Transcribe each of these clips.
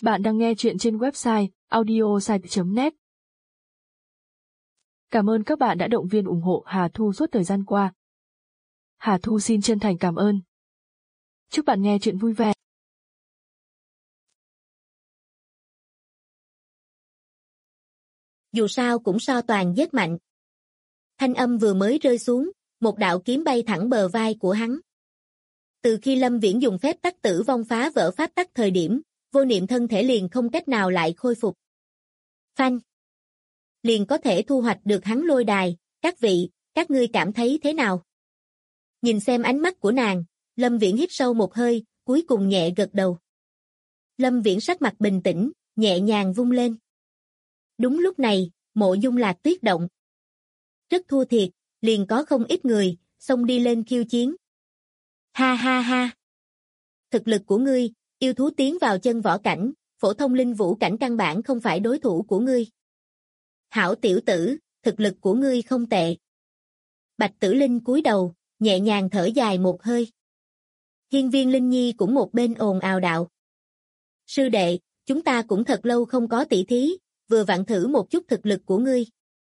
Bạn đang nghe chuyện trên website audiosite.net. Cảm ơn các bạn đã động viên ủng hộ Hà Thu suốt thời gian qua. Hà Thu xin chân thành cảm ơn. Chúc bạn nghe chuyện vui vẻ. Dù sao cũng so toàn giết mạnh. Thanh âm vừa mới rơi xuống, một đạo kiếm bay thẳng bờ vai của hắn. Từ khi Lâm Viễn dùng phép tắc tử vong phá vỡ pháp tắc thời điểm, vô niệm thân thể liền không cách nào lại khôi phục. Phanh! Liền có thể thu hoạch được hắn lôi đài, các vị, các ngươi cảm thấy thế nào? Nhìn xem ánh mắt của nàng, Lâm Viễn hít sâu một hơi, cuối cùng nhẹ gật đầu. Lâm Viễn sắc mặt bình tĩnh, nhẹ nhàng vung lên. Đúng lúc này, Mộ Dung Lạc Tuyết động. Rất thua thiệt, liền có không ít người, xông đi lên khiêu chiến. Ha ha ha! Thực lực của ngươi, yêu thú tiến vào chân võ cảnh, phổ thông linh vũ cảnh căn bản không phải đối thủ của ngươi. Hảo tiểu tử, thực lực của ngươi không tệ. Bạch Tử Linh cúi đầu, nhẹ nhàng thở dài một hơi. Hiên Viên Linh Nhi cũng một bên ồn ào đạo. Sư đệ, chúng ta cũng thật lâu không có tỷ thí, vừa vặn thử một chút thực lực của ngươi.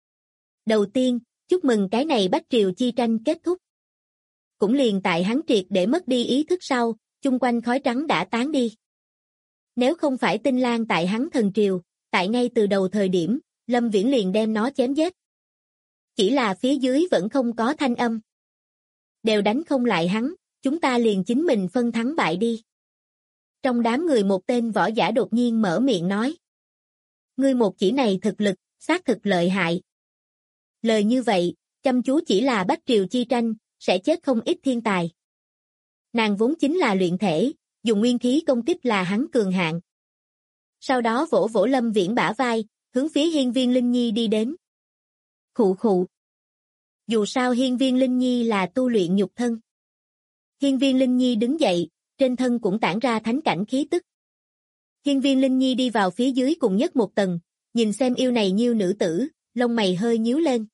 Đầu tiên, chúc mừng cái này Bách Triều chi tranh kết thúc. Cũng liền tại hắn triệt để mất đi ý thức sau, chung quanh khói trắng đã tán đi. Nếu không phải Tinh Lang tại hắn thần triều, tại ngay từ đầu thời điểm, Lâm Viễn liền đem nó chém giết. Chỉ là phía dưới vẫn không có thanh âm. Đều đánh không lại hắn, chúng ta liền chính mình phân thắng bại đi. Trong đám người một tên võ giả đột nhiên mở miệng nói. Ngươi một chỉ này thực lực, xác thực lợi hại. Lời như vậy, chăm chú chỉ là Bách Triều chi tranh, sẽ chết không ít thiên tài. Nàng vốn chính là luyện thể, dùng nguyên khí công kích là hắn cường hạn. Sau đó vỗ vỗ Lâm Viễn bả vai, hướng phía Hiên Viên Linh Nhi đi đến. Khụ khụ. Dù sao Hiên Viên Linh Nhi là tu luyện nhục thân. Hiên Viên Linh Nhi đứng dậy, trên thân cũng tản ra thánh cảnh khí tức. Hiên Viên Linh Nhi đi vào phía dưới cùng nhất một tầng, nhìn xem yêu này nhiêu nữ tử, lông mày hơi nhíu lên.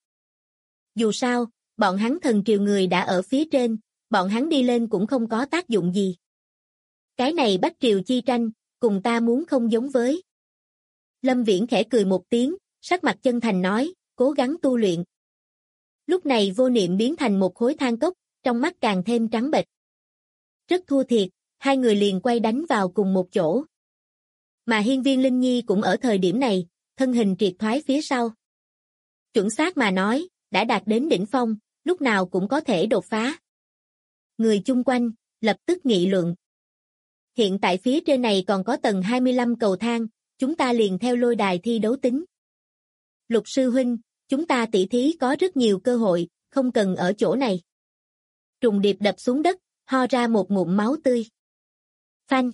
Dù sao, bọn hắn thần triều người đã ở phía trên, bọn hắn đi lên cũng không có tác dụng gì. Cái này Bách Triều chi tranh, cùng ta muốn không giống với. Lâm Viễn khẽ cười một tiếng, sắc mặt chân thành nói, cố gắng tu luyện. Lúc này vô niệm biến thành một khối than cốc, trong mắt càng thêm trắng bệch. Rất thua thiệt, hai người liền quay đánh vào cùng một chỗ. Mà Hiên Viên Linh Nhi cũng ở thời điểm này, thân hình triệt thoái phía sau. Chuẩn xác mà nói, đã đạt đến đỉnh phong, lúc nào cũng có thể đột phá. Người chung quanh, lập tức nghị luận. Hiện tại phía trên này còn có tầng 25 cầu thang, chúng ta liền theo lôi đài thi đấu tính. Lục sư huynh, chúng ta tỷ thí có rất nhiều cơ hội, không cần ở chỗ này. Trùng điệp đập xuống đất, ho ra một ngụm máu tươi. Phanh.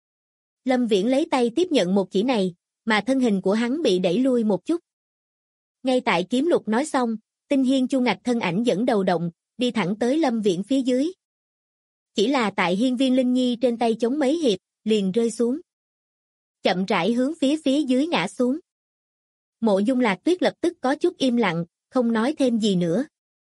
Lâm Viễn lấy tay tiếp nhận một chỉ này, mà thân hình của hắn bị đẩy lui một chút. Ngay tại Kiếm Lục nói xong, Tinh Hiên Chu Ngạch thân ảnh dẫn đầu động, đi thẳng tới Lâm Viễn phía dưới. Chỉ là tại Hiên Viên Linh Nhi trên tay chống mấy hiệp, liền rơi xuống. Chậm rãi hướng phía dưới ngã xuống. Mộ Dung Lạc Tuyết lập tức có chút im lặng, không nói thêm gì nữa.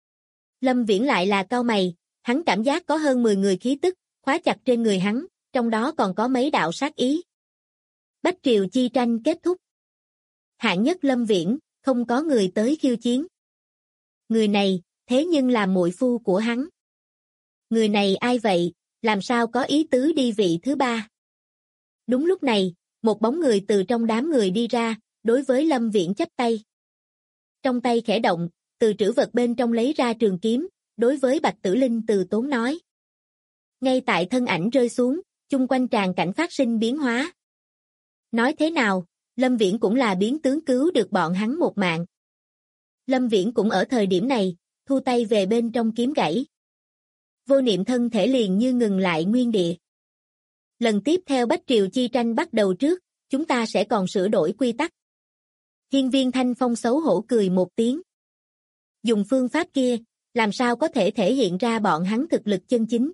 Lâm Viễn lại là cau mày, hắn cảm giác có hơn 10 người khí tức, khóa chặt trên người hắn, trong đó còn có mấy đạo sát ý. Bách Triều chi tranh kết thúc. Hạng nhất Lâm Viễn, không có người tới khiêu chiến. Người này, thế nhưng là muội phu của hắn. Người này ai vậy, làm sao có ý tứ đi vị thứ ba? Đúng lúc này, một bóng người từ trong đám người đi ra, đối với Lâm Viễn chắp tay. Trong tay khẽ động, từ trữ vật bên trong lấy ra trường kiếm, đối với Bạch Tử Linh từ tốn nói. Ngay tại thân ảnh rơi xuống, chung quanh tràn cảnh phát sinh biến hóa. Nói thế nào, Lâm Viễn cũng là biến tướng cứu được bọn hắn một mạng. Lâm Viễn cũng ở thời điểm này, thu tay về bên trong kiếm gãy. Vô niệm thân thể liền như ngừng lại nguyên địa. Lần tiếp theo Bách Triều chi tranh bắt đầu trước, chúng ta sẽ còn sửa đổi quy tắc. Hiên Viên Thanh Phong xấu hổ cười một tiếng. Dùng phương pháp kia, làm sao có thể thể hiện ra bọn hắn thực lực chân chính.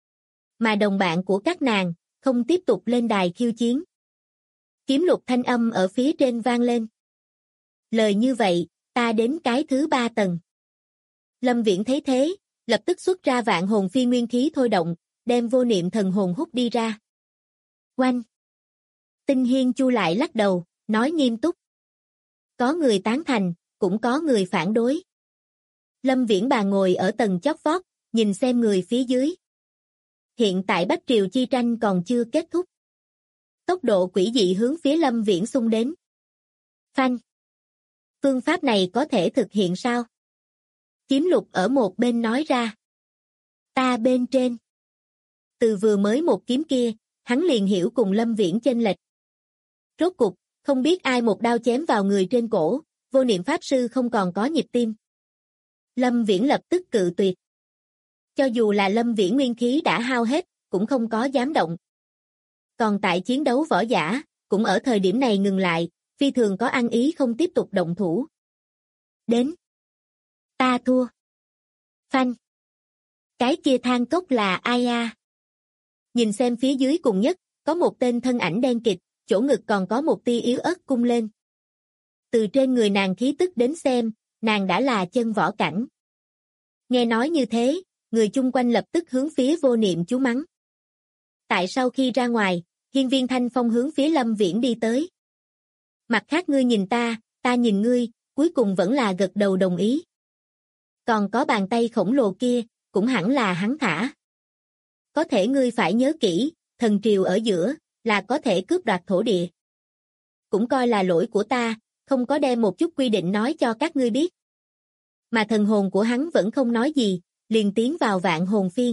Mà đồng bạn của các nàng, không tiếp tục lên đài khiêu chiến. Kiếm Lục thanh âm ở phía trên vang lên. Lời như vậy, ta đến cái thứ 3 tầng. Lâm Viễn thấy thế, lập tức xuất ra vạn hồn phi nguyên khí thôi động, đem vô niệm thần hồn hút đi ra. Oanh! Tinh Hiên Chu lại lắc đầu, nói nghiêm túc. Có người tán thành, cũng có người phản đối. Lâm Viễn bà ngồi ở tầng chót vót, nhìn xem người phía dưới. Hiện tại Bách Triều chi tranh còn chưa kết thúc. Tốc độ quỷ dị hướng phía Lâm Viễn xung đến. Phanh. Phương pháp này có thể thực hiện sao? Chiếm Lục ở một bên nói ra. Ta bên trên. Từ vừa mới một kiếm kia, hắn liền hiểu cùng Lâm Viễn chênh lệch. Rốt cục, không biết ai một đao chém vào người trên cổ, vô niệm pháp sư không còn có nhịp tim. Lâm Viễn lập tức cự tuyệt. Cho dù là Lâm Viễn nguyên khí đã hao hết, cũng không có dám động. Còn tại chiến đấu võ giả, cũng ở thời điểm này ngừng lại, phi thường có ăn ý không tiếp tục động thủ. Đến. Ta thua. Phanh. Cái kia than cốc là ai à? Nhìn xem phía dưới cùng nhất, có một tên thân ảnh đen kịt, chỗ ngực còn có một tia yếu ớt cung lên. Từ trên người nàng khí tức đến xem, nàng đã là chân võ cảnh. Nghe nói như thế, người chung quanh lập tức hướng phía vô niệm chú mắng. Tại sau khi ra ngoài, hiên viên Thanh Phong hướng phía Lâm Viễn đi tới. Mặt khác ngươi nhìn ta nhìn ngươi, cuối cùng vẫn là gật đầu đồng ý. Còn có bàn tay khổng lồ kia, cũng hẳn là hắn thả. Có thể ngươi phải nhớ kỹ, thần triều ở giữa, là có thể cướp đoạt thổ địa. Cũng coi là lỗi của ta, không có đem một chút quy định nói cho các ngươi biết. Mà thần hồn của hắn vẫn không nói gì, liền tiến vào vạn hồn phiên.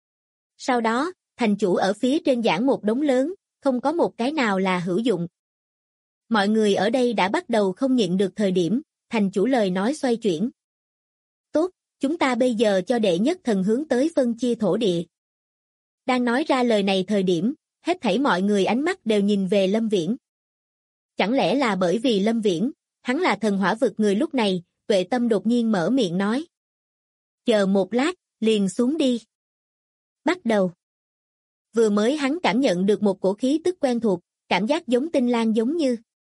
Sau đó, thành chủ ở phía trên giảng một đống lớn, không có một cái nào là hữu dụng. Mọi người ở đây đã bắt đầu không nhịn được thời điểm, thành chủ lời nói xoay chuyển. Tốt, chúng ta bây giờ cho đệ nhất thần hướng tới phân chia thổ địa. Đang nói ra lời này thời điểm, hết thảy mọi người ánh mắt đều nhìn về Lâm Viễn. Chẳng lẽ là bởi vì Lâm Viễn, hắn là thần hỏa vực người lúc này, Tuệ Tâm đột nhiên mở miệng nói. Chờ một lát, liền xuống đi. Bắt đầu. Vừa mới hắn cảm nhận được một cổ khí tức quen thuộc, cảm giác giống tinh lang giống như.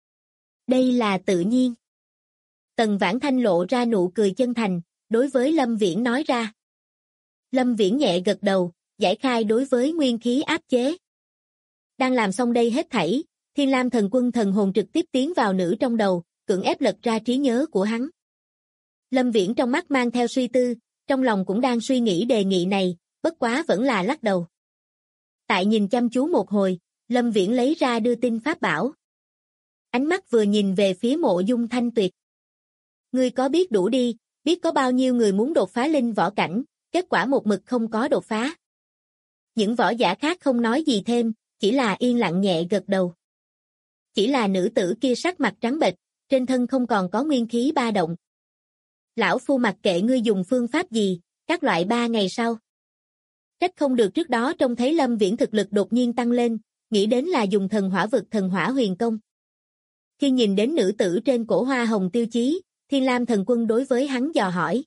Đây là tự nhiên. Tần Vãn Thanh lộ ra nụ cười chân thành, đối với Lâm Viễn nói ra. Lâm Viễn nhẹ gật đầu, giải khai đối với nguyên khí áp chế. Đang làm xong đây hết thảy, Thiên Lam thần quân thần hồn trực tiếp tiến vào nữ trong đầu, cưỡng ép lật ra trí nhớ của hắn. Lâm Viễn trong mắt mang theo suy tư, trong lòng cũng đang suy nghĩ đề nghị này, bất quá vẫn là lắc đầu. Tại nhìn chăm chú một hồi, Lâm Viễn lấy ra đưa tin pháp bảo. Ánh mắt vừa nhìn về phía Mộ Dung Thanh Tuyệt. Ngươi có biết đủ đi, biết có bao nhiêu người muốn đột phá linh võ cảnh, kết quả một mực không có đột phá. Những võ giả khác không nói gì thêm, chỉ là yên lặng nhẹ gật đầu. Chỉ là nữ tử kia sắc mặt trắng bệch, trên thân không còn có nguyên khí ba động. Lão phu mặc kệ ngươi dùng phương pháp gì, các loại 3 ngày sau. Trách không được trước đó trông thấy Lâm Viễn thực lực đột nhiên tăng lên, nghĩ đến là dùng thần hỏa vực thần hỏa huyền công. Khi nhìn đến nữ tử trên cổ hoa hồng tiêu chí, Thiên Lam thần quân đối với hắn dò hỏi.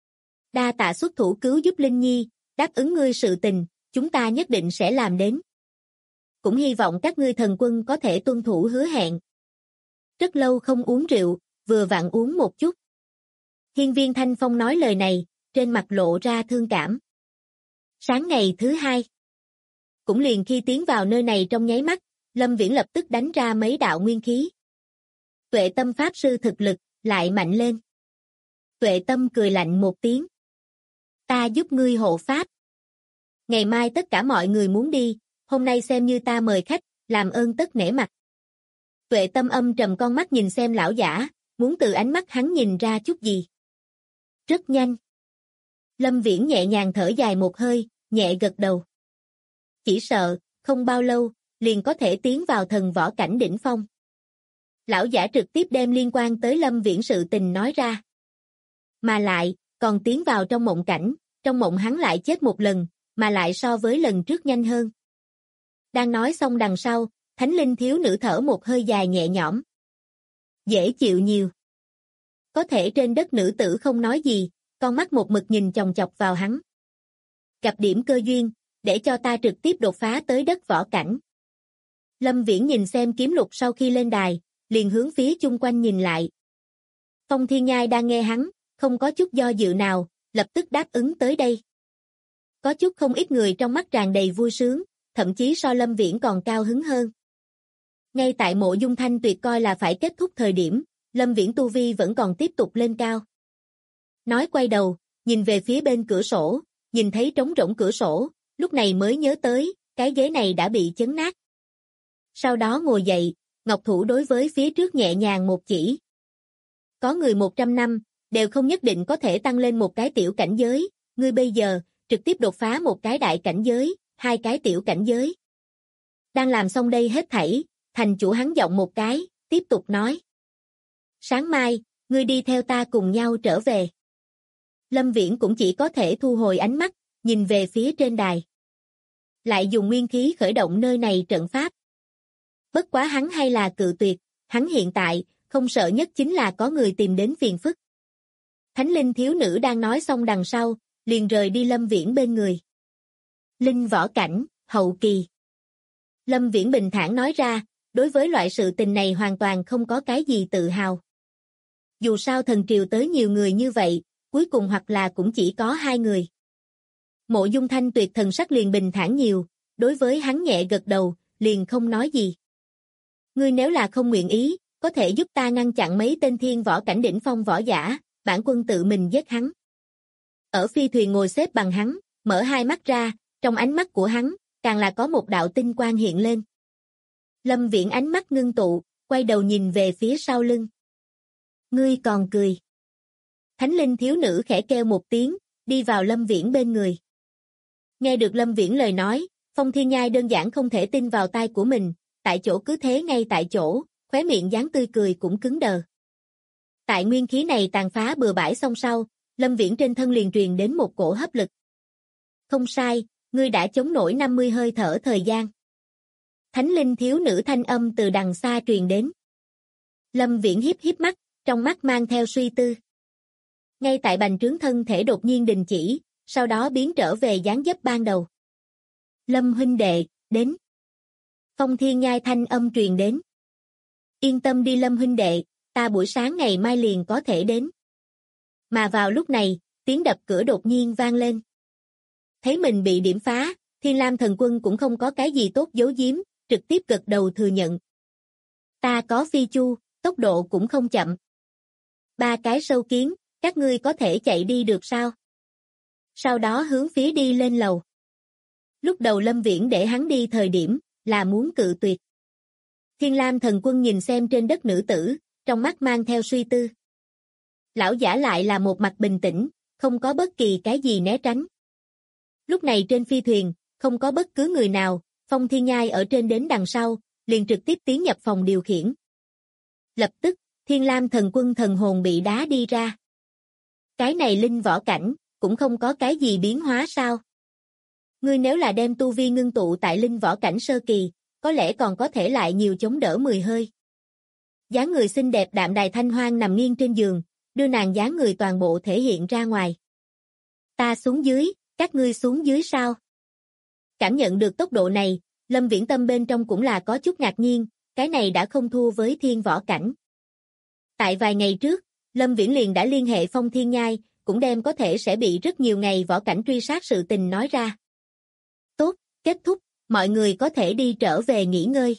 Đa tạ xuất thủ cứu giúp Linh Nhi, đáp ứng ngươi sự tình, chúng ta nhất định sẽ làm đến. Cũng hy vọng các ngươi thần quân có thể tuân thủ hứa hẹn. Rất lâu không uống rượu, vừa vặn uống một chút. Hiên viên Thanh Phong nói lời này, trên mặt lộ ra thương cảm. Sáng ngày thứ 2. Cũng liền khi tiến vào nơi này trong nháy mắt, Lâm Viễn lập tức đánh ra mấy đạo nguyên khí. Tuệ Tâm Pháp Sư thực lực, lại mạnh lên. Tuệ Tâm cười lạnh một tiếng. Ta giúp ngươi hộ Pháp. Ngày mai tất cả mọi người muốn đi, hôm nay xem như ta mời khách, làm ơn tất nể mặt. Tuệ Tâm âm trầm con mắt nhìn xem lão giả, muốn từ ánh mắt hắn nhìn ra chút gì. Rất nhanh. Lâm Viễn nhẹ nhàng thở dài một hơi, nhẹ gật đầu. Chỉ sợ, không bao lâu, liền có thể tiến vào thần võ cảnh đỉnh phong. Lão giả trực tiếp đem liên quan tới Lâm Viễn sự tình nói ra. Mà lại, còn tiến vào trong mộng cảnh, trong mộng hắn lại chết một lần, mà lại so với lần trước nhanh hơn. Đang nói xong đằng sau, Thánh Linh thiếu nữ thở một hơi dài nhẹ nhõm. Dễ chịu nhiều. Có thể trên đất nữ tử không nói gì, con mắt một mực nhìn chòng chọc vào hắn. Gặp điểm cơ duyên, để cho ta trực tiếp đột phá tới đất võ cảnh. Lâm Viễn nhìn xem kiếm lục sau khi lên đài, liền hướng phía chung quanh nhìn lại. Phong Thiên Nhai đang nghe hắn, không có chút do dự nào, lập tức đáp ứng tới đây. Có chút không ít người trong mắt tràn đầy vui sướng, thậm chí so Lâm Viễn còn cao hứng hơn. Ngay tại Mộ Dung Thanh Tuyệt coi là phải kết thúc thời điểm, Lâm Viễn tu vi vẫn còn tiếp tục lên cao. Nói quay đầu, nhìn về phía bên cửa sổ, nhìn thấy trống rỗng cửa sổ, lúc này mới nhớ tới, cái ghế này đã bị chấn nát. Sau đó ngồi dậy, ngọc thủ đối với phía trước nhẹ nhàng một chỉ. Có người 100 năm, đều không nhất định có thể tăng lên một cái tiểu cảnh giới, ngươi bây giờ, trực tiếp đột phá một cái đại cảnh giới, hai cái tiểu cảnh giới. Đang làm xong đây hết thảy, thành chủ hắn giọng một cái, tiếp tục nói. Sáng mai, ngươi đi theo ta cùng nhau trở về. Lâm Viễn cũng chỉ có thể thu hồi ánh mắt, nhìn về phía trên đài. Lại dùng nguyên khí khởi động nơi này trận pháp. Bất quá hắn hay là cự tuyệt, hắn hiện tại, không sợ nhất chính là có người tìm đến phiền phức. Thánh linh thiếu nữ đang nói xong đằng sau, liền rời đi Lâm Viễn bên người. Linh võ cảnh, hậu kỳ. Lâm Viễn bình thản nói ra, đối với loại sự tình này hoàn toàn không có cái gì tự hào. Dù sao thần triều tới nhiều người như vậy, cuối cùng hoặc là cũng chỉ có hai người. Mộ Dung Thanh Tuyệt thần sắc liền bình thản nhiều, đối với hắn nhẹ gật đầu, liền không nói gì. Ngươi nếu là không nguyện ý, có thể giúp ta ngăn chặn mấy tên thiên võ cảnh đỉnh phong võ giả, bản quân tự mình giết hắn. Ở phi thuyền ngồi xếp bằng hắn, mở hai mắt ra, trong ánh mắt của hắn, càng là có một đạo tinh quang hiện lên. Lâm Viễn ánh mắt ngưng tụ, quay đầu nhìn về phía sau lưng. Ngươi còn cười. Thánh linh thiếu nữ khẽ kêu một tiếng, đi vào Lâm Viễn bên người. Nghe được Lâm Viễn lời nói, Phong Thiên Nhai đơn giản không thể tin vào tai của mình, tại chỗ cứ thế ngay tại chỗ, khóe miệng dáng tươi cười cũng cứng đờ. Tại nguyên khí này tàn phá bừa bãi xong sau, Lâm Viễn trên thân liền truyền đến một cổ hấp lực. Không sai, ngươi đã chống nổi 50 hơi thở thời gian. Thánh linh thiếu nữ thanh âm từ đằng xa truyền đến. Lâm Viễn hiếp hiếp mắt, trong mắt mang theo suy tư. Ngay tại bành trướng thân thể đột nhiên đình chỉ, sau đó biến trở về dáng dấp ban đầu. Lâm huynh đệ, đến. Phong Thiên Nhai thanh âm truyền đến. Yên tâm đi Lâm huynh đệ, ta buổi sáng ngày mai liền có thể đến. Mà vào lúc này, tiếng đập cửa đột nhiên vang lên. Thấy mình bị điểm phá, Thiên Lam thần quân cũng không có cái gì tốt giấu giếm, trực tiếp gật đầu thừa nhận. Ta có phi chu, tốc độ cũng không chậm. 3 cái sâu kiến, các ngươi có thể chạy đi được sao? Sau đó hướng phía đi lên lầu. Lúc đầu Lâm Viễn để hắn đi thời điểm, là muốn cự tuyệt. Thiên Lam thần quân nhìn xem trên đất nữ tử, trong mắt mang theo suy tư. Lão giả lại là một mặt bình tĩnh, không có bất kỳ cái gì né tránh. Lúc này trên phi thuyền, không có bất cứ người nào, Phong Thiên Nhai ở trên đến đằng sau, liền trực tiếp tiến nhập phòng điều khiển. Lập tức, Thiên Lam thần quân thần hồn bị đá đi ra. Cái này linh võ cảnh, cũng không có cái gì biến hóa sao? Ngươi nếu là đem tu vi ngưng tụ tại linh võ cảnh sơ kỳ, có lẽ còn có thể lại nhiều chống đỡ 10 hơi. Dáng người xinh đẹp đạm đài thanh hoang nằm nghiêng trên giường, đưa nàng dáng người toàn bộ thể hiện ra ngoài. Ta xuống dưới, các ngươi xuống dưới sao? Cảm nhận được tốc độ này, Lâm Viễn tâm bên trong cũng là có chút ngạc nhiên, cái này đã không thua với thiên võ cảnh. Tại vài ngày trước, Lâm Viễn liền đã liên hệ Phong Thiên Nhai, cũng đem có thể sẽ bị rất nhiều ngày võ cảnh truy sát sự tình nói ra. Tốt, kết thúc, mọi người có thể đi trở về nghỉ ngơi.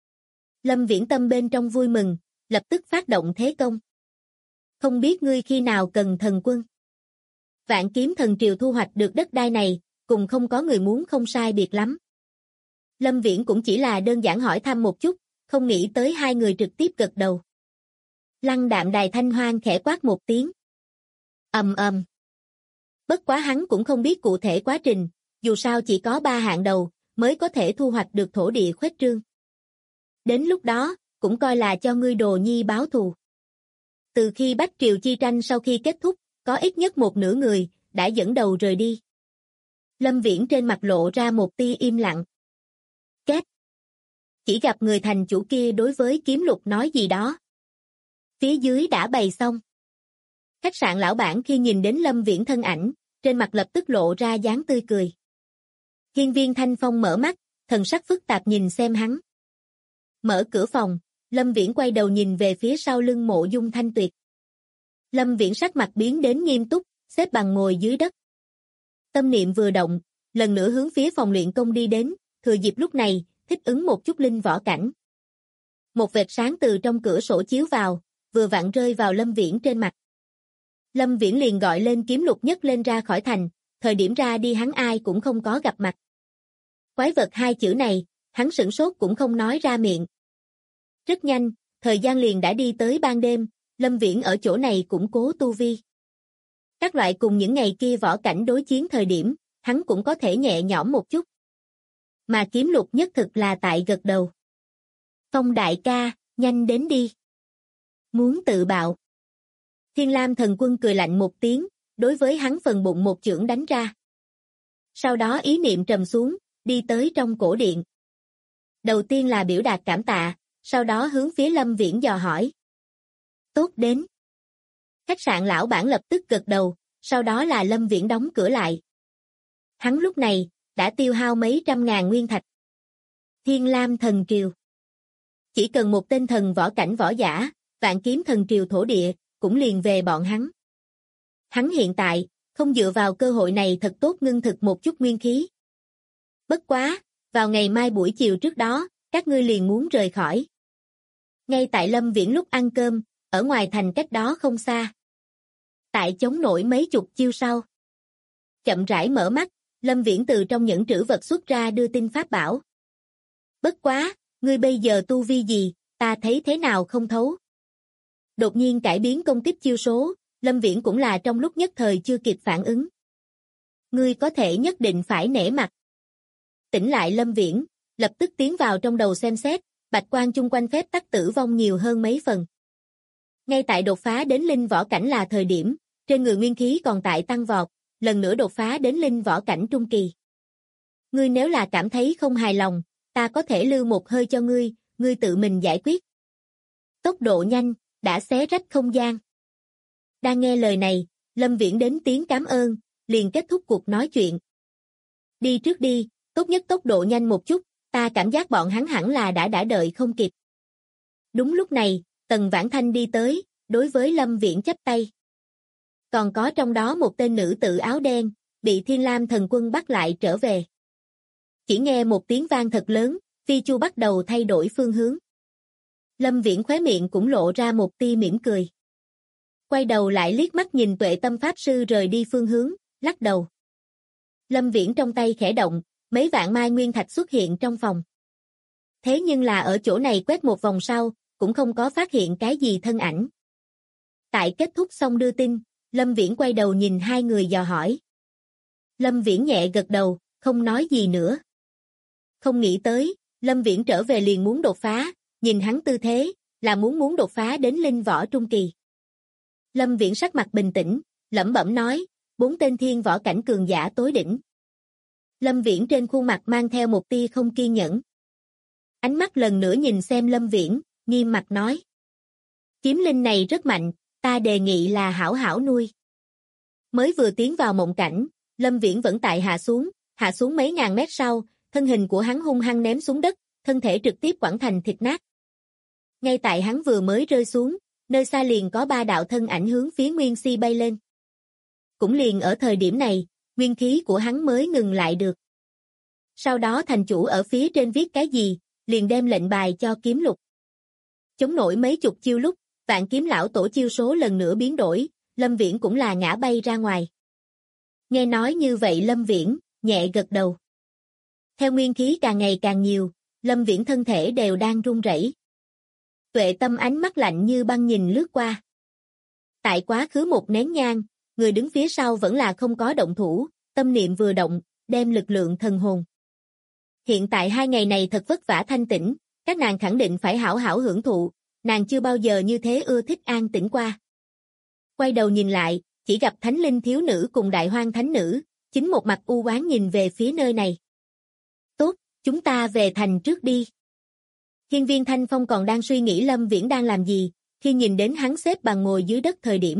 Lâm Viễn tâm bên trong vui mừng, lập tức phát động thế công. Không biết ngươi khi nào cần thần quân. Vạn Kiếm thần triều thu hoạch được đất đai này, cùng không có người muốn không sai biệt lắm. Lâm Viễn cũng chỉ là đơn giản hỏi thăm một chút, không nghĩ tới hai người trực tiếp gật đầu. Lăng đạm đài thanh hoang khẽ quát một tiếng. Ầm ầm. Bất quá hắn cũng không biết cụ thể quá trình, dù sao chỉ có 3 hạng đầu, mới có thể thu hoạch được thổ địa khuếch trương. Đến lúc đó, cũng coi là cho ngươi đồ nhi báo thù. Từ khi Bách Triều chi tranh sau khi kết thúc, có ít nhất một nửa người, đã dẫn đầu rời đi. Lâm Viễn trên mặt lộ ra một tia im lặng. Két. Chỉ gặp người thành chủ kia đối với kiếm lục nói gì đó. Phía dưới đã bày xong. Khách sạn lão bản khi nhìn đến Lâm Viễn thân ảnh, trên mặt lập tức lộ ra dáng tươi cười. Hiên Viên Thanh Phong mở mắt, thần sắc phức tạp nhìn xem hắn. Mở cửa phòng, Lâm Viễn quay đầu nhìn về phía sau lưng Mộ Dung Thanh Tuyệt. Lâm Viễn sắc mặt biến đến nghiêm túc, xếp bằng ngồi dưới đất. Tâm niệm vừa động, lần nữa hướng phía phòng luyện công đi đến, thừa dịp lúc này, thích ứng một chút linh võ cảnh. một vệt sáng từ trong cửa sổ chiếu vào, vừa vặn rơi vào Lâm Viễn trên mặt. Lâm Viễn liền gọi lên Kiếm Lục nhấc lên ra khỏi thành, thời điểm ra đi hắn ai cũng không có gặp mặt. Quái vật hai chữ này, hắn sửng sốt cũng không nói ra miệng. Rất nhanh, thời gian liền đã đi tới ban đêm, Lâm Viễn ở chỗ này củng cố tu vi. Các loại cùng những ngày kia võ cảnh đối chiến thời điểm, hắn cũng có thể nhẹ nhõm một chút. Mà Kiếm Lục nhất thực là tại gật đầu. Phong đại ca, nhanh đến đi. Muốn tự bạo. Thiên Lam Thần Quân cười lạnh một tiếng, đối với hắn phần bụng một chưởng đánh ra. Sau đó ý niệm trầm xuống, đi tới trong cổ điện. Đầu tiên là biểu đạt cảm tạ, sau đó hướng phía Lâm Viễn dò hỏi. Tốt đến. Khách sạn lão bản lập tức gật đầu, sau đó là Lâm Viễn đóng cửa lại. Hắn lúc này, đã tiêu hao mấy trăm ngàn nguyên thạch. Thiên Lam Thần Triều. Chỉ cần một tên thần võ cảnh võ giả, Vạn Kiếm Thần Triều thổ địa, cũng liền về bọn hắn. Hắn hiện tại, không dựa vào cơ hội này thật tốt ngưng thực một chút nguyên khí. Bất quá, vào ngày mai buổi chiều trước đó, các ngươi liền muốn rời khỏi. Ngay tại Lâm Viễn lúc ăn cơm, ở ngoài thành cách đó không xa. Tại chống nổi mấy chục chiêu sau. Chậm rãi mở mắt, Lâm Viễn từ trong những trữ vật xuất ra đưa tin pháp bảo. Bất quá, ngươi bây giờ tu vi gì, ta thấy thế nào không thấu. Đột nhiên cải biến công kích chiêu số, Lâm Viễn cũng là trong lúc nhất thời chưa kịp phản ứng. Ngươi có thể nhất định phải nể mặt. Tỉnh lại Lâm Viễn, lập tức tiến vào trong đầu xem xét, bạch quang chung quanh phép tắc tử vong nhiều hơn mấy phần. Ngay tại đột phá đến linh võ cảnh là thời điểm, trên người nguyên khí còn tại tăng vọt, lần nữa đột phá đến linh võ cảnh trung kỳ. Ngươi nếu là cảm thấy không hài lòng, ta có thể lưu một hơi cho ngươi, ngươi tự mình giải quyết. Tốc độ nhanh, đã xé rách không gian. Đang nghe lời này, Lâm Viễn đến tiếng cảm ơn, liền kết thúc cuộc nói chuyện. Đi trước đi, tốt nhất tốc độ nhanh một chút, ta cảm giác bọn hắn hẳn là đã đợi không kịp. Đúng lúc này, Tần Vãn Thanh đi tới, đối với Lâm Viễn chắp tay. Còn có trong đó một tên nữ tử áo đen, bị Thiên Lam Thần Quân bắt lại trở về. Chỉ nghe một tiếng vang thật lớn, phi chu bắt đầu thay đổi phương hướng. Lâm Viễn khóe miệng cũng lộ ra một tia mỉm cười. Quay đầu lại liếc mắt nhìn Tuệ Tâm Pháp Sư rời đi phương hướng, lắc đầu. Lâm Viễn trong tay khẽ động, mấy vạn mai nguyên thạch xuất hiện trong phòng. Thế nhưng là ở chỗ này quét một vòng sau, cũng không có phát hiện cái gì thân ảnh. Tại kết thúc xong đưa tin, Lâm Viễn quay đầu nhìn hai người dò hỏi. Lâm Viễn nhẹ gật đầu, không nói gì nữa. Không nghĩ tới, Lâm Viễn trở về liền muốn đột phá, nhìn hắn tư thế, là muốn đột phá đến linh võ trung kỳ. Lâm Viễn sắc mặt bình tĩnh, lẩm bẩm nói, 4 tên thiên võ cảnh cường giả tối đỉnh. Lâm Viễn trên khuôn mặt mang theo một tia không kiên nhẫn. Ánh mắt lần nữa nhìn xem Lâm Viễn, nghiêm mặt nói. Kiếm linh này rất mạnh, ta đề nghị là hảo hảo nuôi. Mới vừa tiến vào mộng cảnh, Lâm Viễn vẫn tại hạ xuống mấy ngàn mét sau, thân hình của hắn hung hăng ném xuống đất, thân thể trực tiếp quẳng thành thịt nát. Ngay tại hắn vừa mới rơi xuống, nơi xa liền có 3 đạo thân ảnh hướng phía Nguyên Si bay lên. Cũng liền ở thời điểm này, nguyên khí của hắn mới ngừng lại được. Sau đó thành chủ ở phía trên viết cái gì, liền đem lệnh bài cho Kiếm Lục. Chống nổi mấy chục chiêu lúc, Vạn Kiếm lão tổ chiêu số lần nữa biến đổi, Lâm Viễn cũng là ngã bay ra ngoài. Nghe nói như vậy Lâm Viễn, nhẹ gật đầu. Theo nguyên khí càng ngày càng nhiều, Lâm Viễn thân thể đều đang run rẩy. Tuệ Tâm ánh mắt lạnh như băng nhìn lướt qua. Tại quá khứ một nén nhang, người đứng phía sau vẫn là không có động thủ, tâm niệm vừa động, đem lực lượng thần hồn. Hiện tại 2 ngày này thật vất vả thanh tĩnh, các nàng khẳng định phải hảo hảo hưởng thụ, nàng chưa bao giờ như thế ưa thích an tĩnh qua. Quay đầu nhìn lại, chỉ gặp Thánh Linh thiếu nữ cùng Đại Hoang thánh nữ, chính một mặt u oán nhìn về phía nơi này. Tốt, chúng ta về thành trước đi. Hiên Viên Thanh Phong còn đang suy nghĩ Lâm Viễn đang làm gì, khi nhìn đến hắn xếp bằng ngồi dưới đất thời điểm.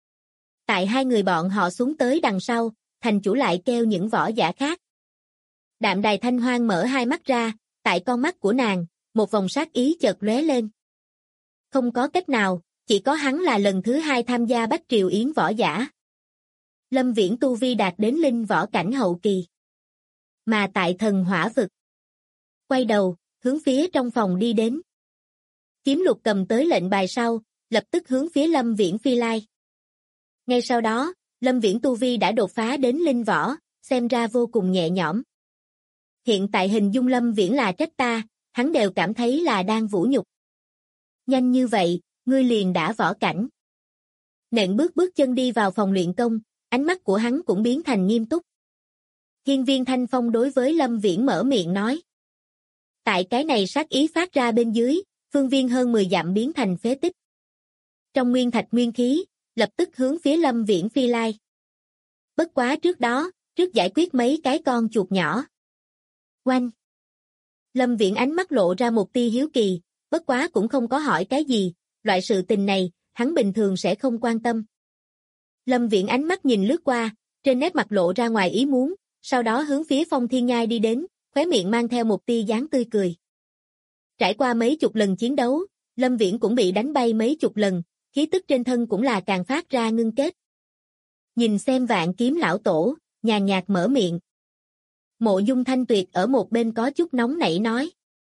Tại 2 người bọn họ xuống tới đằng sau, thành chủ lại kêu những võ giả khác. Đạm Đài Thanh Hoang mở 2 mắt ra, tại con mắt của nàng, một vòng sát ý chợt lóe lên. Không có cách nào, chỉ có hắn là lần thứ 2 tham gia Bách Triều Yến võ giả. Lâm Viễn tu vi đạt đến linh võ cảnh hậu kỳ. Mà tại thần hỏa vực. Quay đầu, hướng phía trong phòng đi đến. Kiếm Lục cầm tới lệnh bài sau, lập tức hướng phía Lâm Viễn phi lai. Ngay sau đó, Lâm Viễn tu vi đã đột phá đến linh võ, xem ra vô cùng nhẹ nhõm. Hiện tại hình dung Lâm Viễn là trách ta, hắn đều cảm thấy là đang vũ nhục. Nhanh như vậy, ngươi liền đã võ cảnh. Nện bước chân đi vào phòng luyện công, ánh mắt của hắn cũng biến thành nghiêm túc. Hiên Viên Thanh Phong đối với Lâm Viễn mở miệng nói. Tại cái này sát ý phát ra bên dưới, phương viên hơn 10 dặm biến thành phế tích. Trong nguyên thạch nguyên khí, lập tức hướng phía Lâm Viễn phi lai. Bất quá trước giải quyết mấy cái con chuột nhỏ. Oanh! Lâm Viễn ánh mắt lộ ra một tia hiếu kỳ, bất quá cũng không có hỏi cái gì, loại sự tình này, hắn bình thường sẽ không quan tâm. Lâm Viễn ánh mắt nhìn lướt qua, trên nét mặt lộ ra ngoài ý muốn, sau đó hướng phía Phong Thiên Nhai đi đến, khóe miệng mang theo một tia dáng tươi cười. Trải qua mấy chục lần chiến đấu, Lâm Viễn cũng bị đánh bay mấy chục lần, khí tức trên thân cũng là càng phát ra ngưng kết. Nhìn xem Vạn Kiếm lão tổ, nhàn nhạt mở miệng. Mộ Dung Thanh Tuyệt ở một bên có chút nóng nảy nói.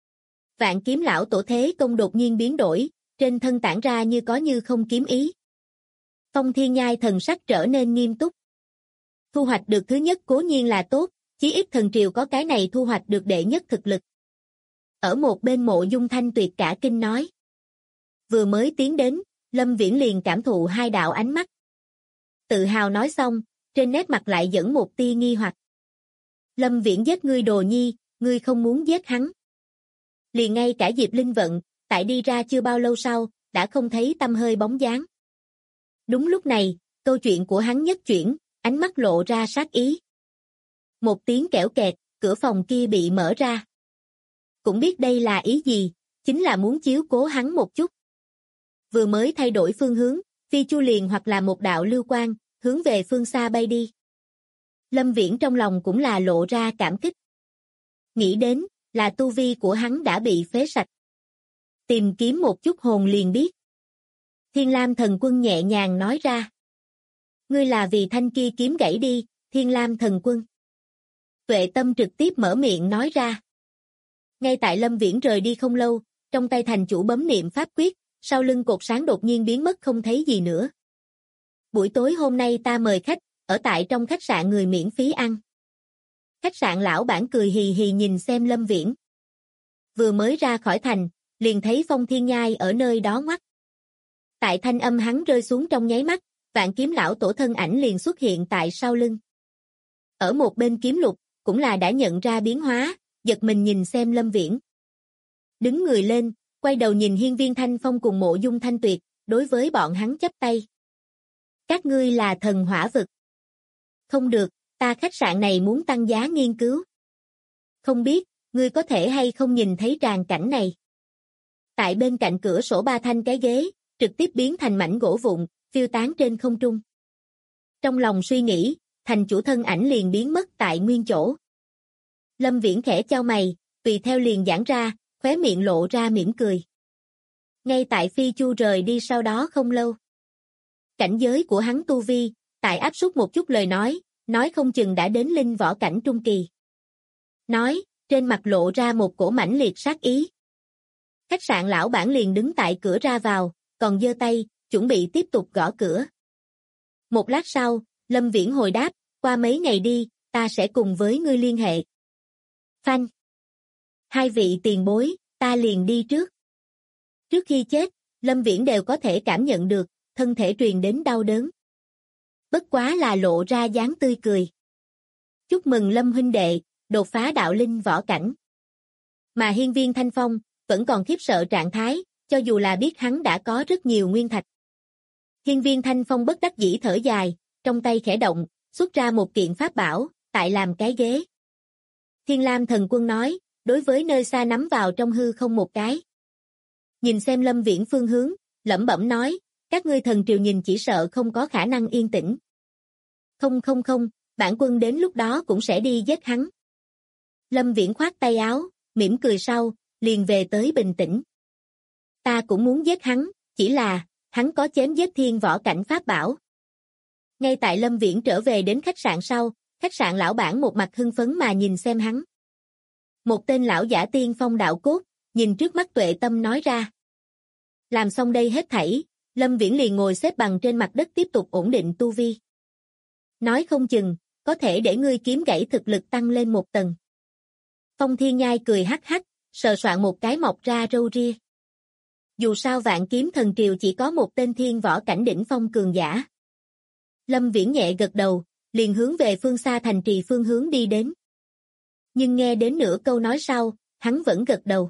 Vạn Kiếm lão tổ thế công đột nhiên biến đổi, trên thân tản ra như có như không kiếm ý. Phong Thiên Nhai thần sắc trở nên nghiêm túc. Thu hoạch được thứ nhất cố nhiên là tốt, chí ít thần triều có cái này thu hoạch được đệ nhất thực lực. Ở một bên Mộ Dung Thanh Tuyệt cả kinh nói. Vừa mới tiến đến, Lâm Viễn liền cảm thụ hai đạo ánh mắt. Tự hào nói xong, trên nét mặt lại dẫn một tia nghi hoặc. Lâm Viễn giết ngươi đồ nhi, ngươi không muốn giết hắn. Liền ngay cả Diệp Linh Vận, tại đi ra chưa bao lâu sau, đã không thấy tăm hơi bóng dáng. Đúng lúc này, câu chuyện của hắn nhất chuyển, ánh mắt lộ ra sát ý. Một tiếng kẽo kẹt, cửa phòng kia bị mở ra. Cũng biết đây là ý gì, chính là muốn chiếu cố hắn một chút. Vừa mới thay đổi phương hướng, phi chu liền hoặc là một đạo lưu quang, hướng về phương xa bay đi. Lâm Viễn trong lòng cũng là lộ ra cảm kích. Nghĩ đến, là tu vi của hắn đã bị phế sạch. Tìm kiếm một chút hồn liền biết. Thiên Lam Thần Quân nhẹ nhàng nói ra. Ngươi là vì thanh kia kiếm gãy đi, Thiên Lam Thần Quân. Tuệ Tâm trực tiếp mở miệng nói ra. Ngay tại Lâm Viễn rời đi không lâu, trong tay thành chủ bấm niệm pháp quyết, sau lưng cột sáng đột nhiên biến mất không thấy gì nữa. Buổi tối hôm nay ta mời khách, ở tại trong khách sạn người miễn phí ăn. Khách sạn lão bản cười hì hì nhìn xem Lâm Viễn. Vừa mới ra khỏi thành, liền thấy Phong Thiên Nhai ở nơi đó ngoắt. Tại thanh âm hắn rơi xuống trong nháy mắt, Vạn Kiếm lão tổ thân ảnh liền xuất hiện tại sau lưng. Ở một bên Kiếm Lục, cũng là đã nhận ra biến hóa, giật mình nhìn xem Lâm Viễn. Đứng người lên, quay đầu nhìn Hiên Viên Thanh Phong cùng Mộ Dung Thanh Tuyệt, đối với bọn hắn chắp tay. Các ngươi là thần hỏa vực. Không được, ta khách sạn này muốn tăng giá nghiên cứu. Không biết, ngươi có thể hay không nhìn thấy tràng cảnh này. Tại bên cạnh cửa sổ ba thanh cái ghế, trực tiếp biến thành mảnh gỗ vụn, phiêu tán trên không trung. Trong lòng suy nghĩ, thành chủ thân ảnh liền biến mất tại nguyên chỗ. Lâm Viễn khẽ chau mày, tùy theo liền giãn ra, khóe miệng lộ ra mỉm cười. Ngay tại phi chu rời đi sau đó không lâu. Cảnh giới của hắn tu vi, tại áp suất một chút lời nói không chừng đã đến linh võ cảnh trung kỳ. Nói, trên mặt lộ ra một cổ mãnh liệt sát ý. Khách sạn lão bản liền đứng tại cửa ra vào, còn giơ tay, chuẩn bị tiếp tục gõ cửa. Một lát sau, Lâm Viễn hồi đáp, qua mấy ngày đi, ta sẽ cùng với ngươi liên hệ. Phanh. Hai vị tiền bối, ta liền đi trước. Trước khi chết, Lâm Viễn đều có thể cảm nhận được, thân thể truyền đến đau đớn. Bất quá là lộ ra dáng tươi cười. Chúc mừng Lâm huynh đệ, đột phá đạo linh võ cảnh. Mà Hiên Viên Thanh Phong, vẫn còn khiếp sợ trạng thái, cho dù là biết hắn đã có rất nhiều nguyên thạch. Hiên Viên Thanh Phong bất đắc dĩ thở dài, trong tay khẽ động, xuất ra một kiện pháp bảo, tại làm cái ghế. Thiên Lam Thần Quân nói, đối với nơi xa nắm vào trong hư không một cái. Nhìn xem Lâm Viễn phương hướng, lẩm bẩm nói, các ngươi thần triều nhìn chỉ sợ không có khả năng yên tĩnh. Không, bản quân đến lúc đó cũng sẽ đi giết hắn. Lâm Viễn khoát tay áo, mỉm cười sau, liền về tới bình tĩnh. Ta cũng muốn giết hắn, chỉ là, hắn có chém giết thiên võ cảnh pháp bảo. Ngay tại Lâm Viễn trở về đến khách sạn sau, khách sạn lão bản một mặt hưng phấn mà nhìn xem hắn. Một tên lão giả tiên phong đạo cốt, nhìn trước mắt Tuệ Tâm nói ra. Làm xong đây hết thảy, Lâm Viễn liền ngồi xếp bằng trên mặt đất tiếp tục ổn định tu vi. Nói không chừng, có thể để ngươi kiếm gãy thực lực tăng lên một tầng. Phong Thiên Nhai cười hắc hắc, sờ soạng một cái mọc ra râu ria. Dù sao Vạn Kiếm Thần Triều chỉ có một tên thiên võ cảnh đỉnh phong cường giả. Lâm Viễn nhẹ gật đầu, liền hướng về phương xa thành trì phương hướng đi đến. Nhưng nghe đến nửa câu nói sau, hắn vẫn gật đầu.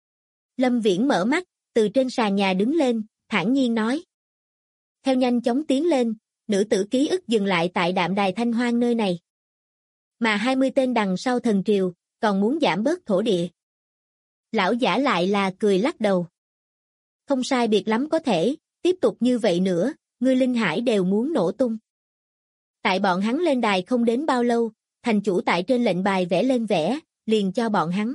Lâm Viễn mở mắt, từ trên sàn nhà đứng lên, thản nhiên nói. Theo nhanh chóng tiến lên, nữ tử ký ức dừng lại tại đạm đài Thanh Hoang nơi này. Mà 20 tên đằng sau thần triều, còn muốn giảm bớt thổ địa. Lão giả lại là cười lắc đầu. Không sai biệt lắm có thể, tiếp tục như vậy nữa, ngươi linh hải đều muốn nổ tung. Tại bọn hắn lên đài không đến bao lâu, thành chủ tại trên lệnh bài vẽ lên vẽ, liền cho bọn hắn.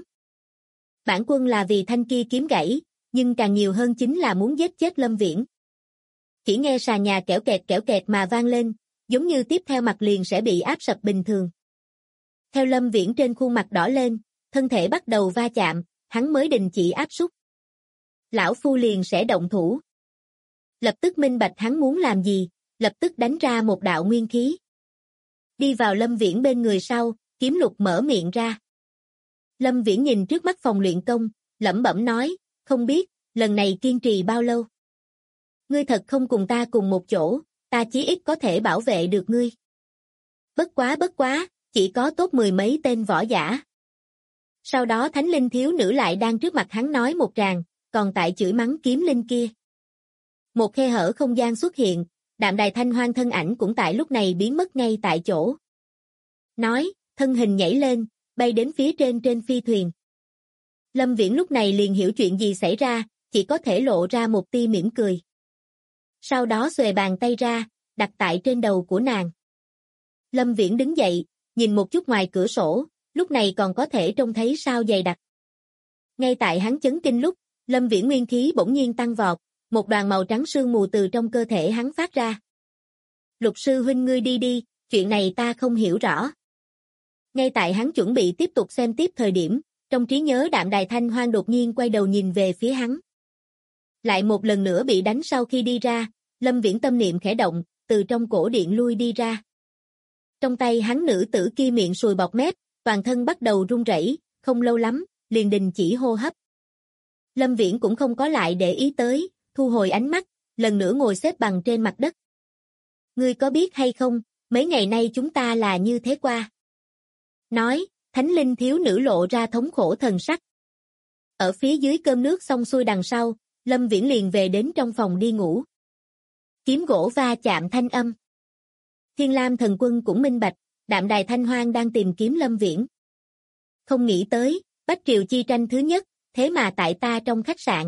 Bản quân là vì thanh kia kiếm gãy, nhưng càng nhiều hơn chính là muốn giết chết Lâm Viễn. Chỉ nghe sàn nhà kẽo kẹt mà vang lên, giống như tiếp theo mặt liền sẽ bị áp sập bình thường. Theo Lâm Viễn trên khuôn mặt đỏ lên, thân thể bắt đầu va chạm, hắn mới đình chỉ áp súc. Lão phu liền sẽ động thủ. Lập tức minh bạch hắn muốn làm gì, lập tức đánh ra một đạo nguyên khí. Đi vào Lâm Viễn bên người sau, Kiếm Lục mở miệng ra. Lâm Viễn nhìn trước mắt phòng luyện công, lẩm bẩm nói, không biết, lần này kiên trì bao lâu. Ngươi thật không cùng ta cùng một chỗ, ta chí ít có thể bảo vệ được ngươi. Bất quá, chỉ có tốt 10 mấy tên võ giả. Sau đó Thánh Linh thiếu nữ lại đang trước mặt hắn nói một tràng, còn tại chửi mắng kiếm linh kia. Một khe hở không gian xuất hiện, đạm đài Thanh Hoang thân ảnh cũng tại lúc này biến mất ngay tại chỗ. Nói, thân hình nhảy lên, bay đến phía trên phi thuyền. Lâm Viễn lúc này liền hiểu chuyện gì xảy ra, chỉ có thể lộ ra một tia mỉm cười. Sau đó xuề bàn tay ra, đặt tại trên đầu của nàng. Lâm Viễn đứng dậy, nhìn một chút ngoài cửa sổ, lúc này còn có thể trông thấy sao dày đặc. Ngay tại hắn chấn kinh lúc, Lâm Viễn nguyên khí bỗng nhiên tăng vọt, một đoàn màu trắng sương mù từ trong cơ thể hắn phát ra. Lục sư huynh ngươi đi, chuyện này ta không hiểu rõ. Ngay tại hắn chuẩn bị tiếp tục xem tiếp thời điểm, trong trí nhớ đạm đài Thanh Hoang đột nhiên quay đầu nhìn về phía hắn. Lại một lần nữa bị đánh sau khi đi ra, Lâm Viễn tâm niệm khẽ động, từ trong cổ điện lui đi ra. Trong tay hắn nữ tử kia miệng sùi bọt mép, toàn thân bắt đầu run rẩy, không lâu lắm, liền đình chỉ hô hấp. Lâm Viễn cũng không có lại để ý tới, thu hồi ánh mắt, lần nữa ngồi xếp bằng trên mặt đất. Ngươi có biết hay không, mấy ngày nay chúng ta là như thế qua. Nói, Thánh Linh thiếu nữ lộ ra thống khổ thần sắc. Ở phía dưới cơm nước xong xuôi đằng sau, Lâm Viễn liền về đến trong phòng đi ngủ. Kiếm gỗ va chạm thanh âm. Thiên Lam thần quân cũng minh bạch, đạm đài Thanh Hoang đang tìm kiếm Lâm Viễn. Không nghĩ tới, Bách Triều chi tranh thứ nhất, thế mà tại ta trong khách sạn.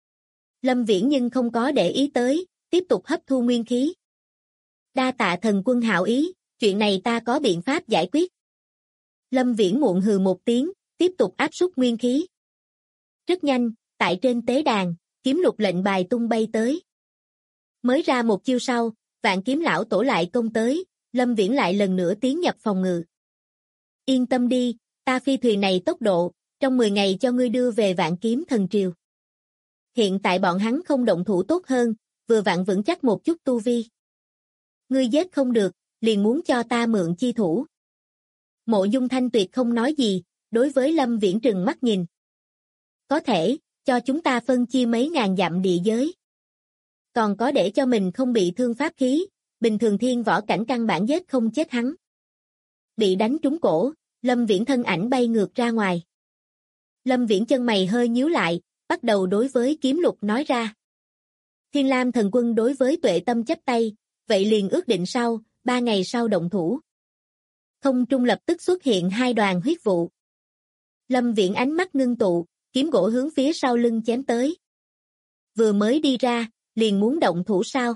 Lâm Viễn nhưng không có để ý tới, tiếp tục hấp thu nguyên khí. Đa tạ thần quân hảo ý, chuyện này ta có biện pháp giải quyết. Lâm Viễn muộn hừ một tiếng, tiếp tục áp suất nguyên khí. Rất nhanh, tại trên tế đàn, kiếm lục lệnh bài tung bay tới. Mới ra một chiêu sau, Vạn Kiếm lão tổ lại công tới, Lâm Viễn lại lần nữa tiến nhập phòng ngự. Yên tâm đi, ta phi thuyền này tốc độ, trong 10 ngày cho ngươi đưa về Vạn Kiếm thần triều. Hiện tại bọn hắn không động thủ tốt hơn, vừa vặn vững chắc một chút tu vi. Ngươi giết không được, liền muốn cho ta mượn chi thủ. Mộ Dung Thanh Tuyệt không nói gì, đối với Lâm Viễn trừng mắt nhìn. Có thể, cho chúng ta phân chia mấy ngàn dặm địa giới. Còn có để cho mình không bị thương pháp khí, bình thường thiên võ cảnh căn bản giết không chết hắn. Bị đánh trúng cổ, Lâm Viễn thân ảnh bay ngược ra ngoài. Lâm Viễn chân mày hơi nhíu lại, bắt đầu đối với kiếm lục nói ra. Thiên Lam thần quân đối với Tuệ Tâm chắp tay, vậy liền ước định sau, 3 ngày sau động thủ. Không trung lập tức xuất hiện 2 đoàn huyết vụ. Lâm Viễn ánh mắt ngưng tụ, kiếm gỗ hướng phía sau lưng chém tới. Vừa mới đi ra, liền muốn động thủ sao?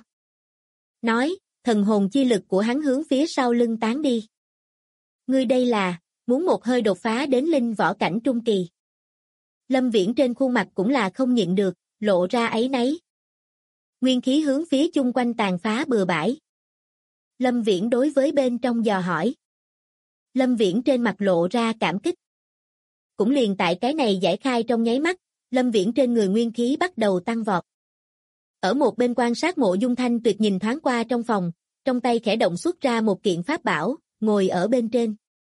Nói, thần hồn chi lực của hắn hướng phía sau lưng tán đi. Ngươi đây là, muốn một hơi đột phá đến linh võ cảnh trung kỳ. Lâm Viễn trên khuôn mặt cũng là không nhịn được, lộ ra áy náy. Nguyên khí hướng phía chung quanh tàn phá bừa bãi. Lâm Viễn đối với bên trong dò hỏi. Lâm Viễn trên mặt lộ ra cảm kích. Cũng liền tại cái này giải khai trong nháy mắt, Lâm Viễn trên người nguyên khí bắt đầu tăng vọt. Ở một bên quan sát Mộ Dung Thanh Tuyệt nhìn thoáng qua trong phòng, trong tay khẽ động xuất ra một kiện pháp bảo, ngồi ở bên trên.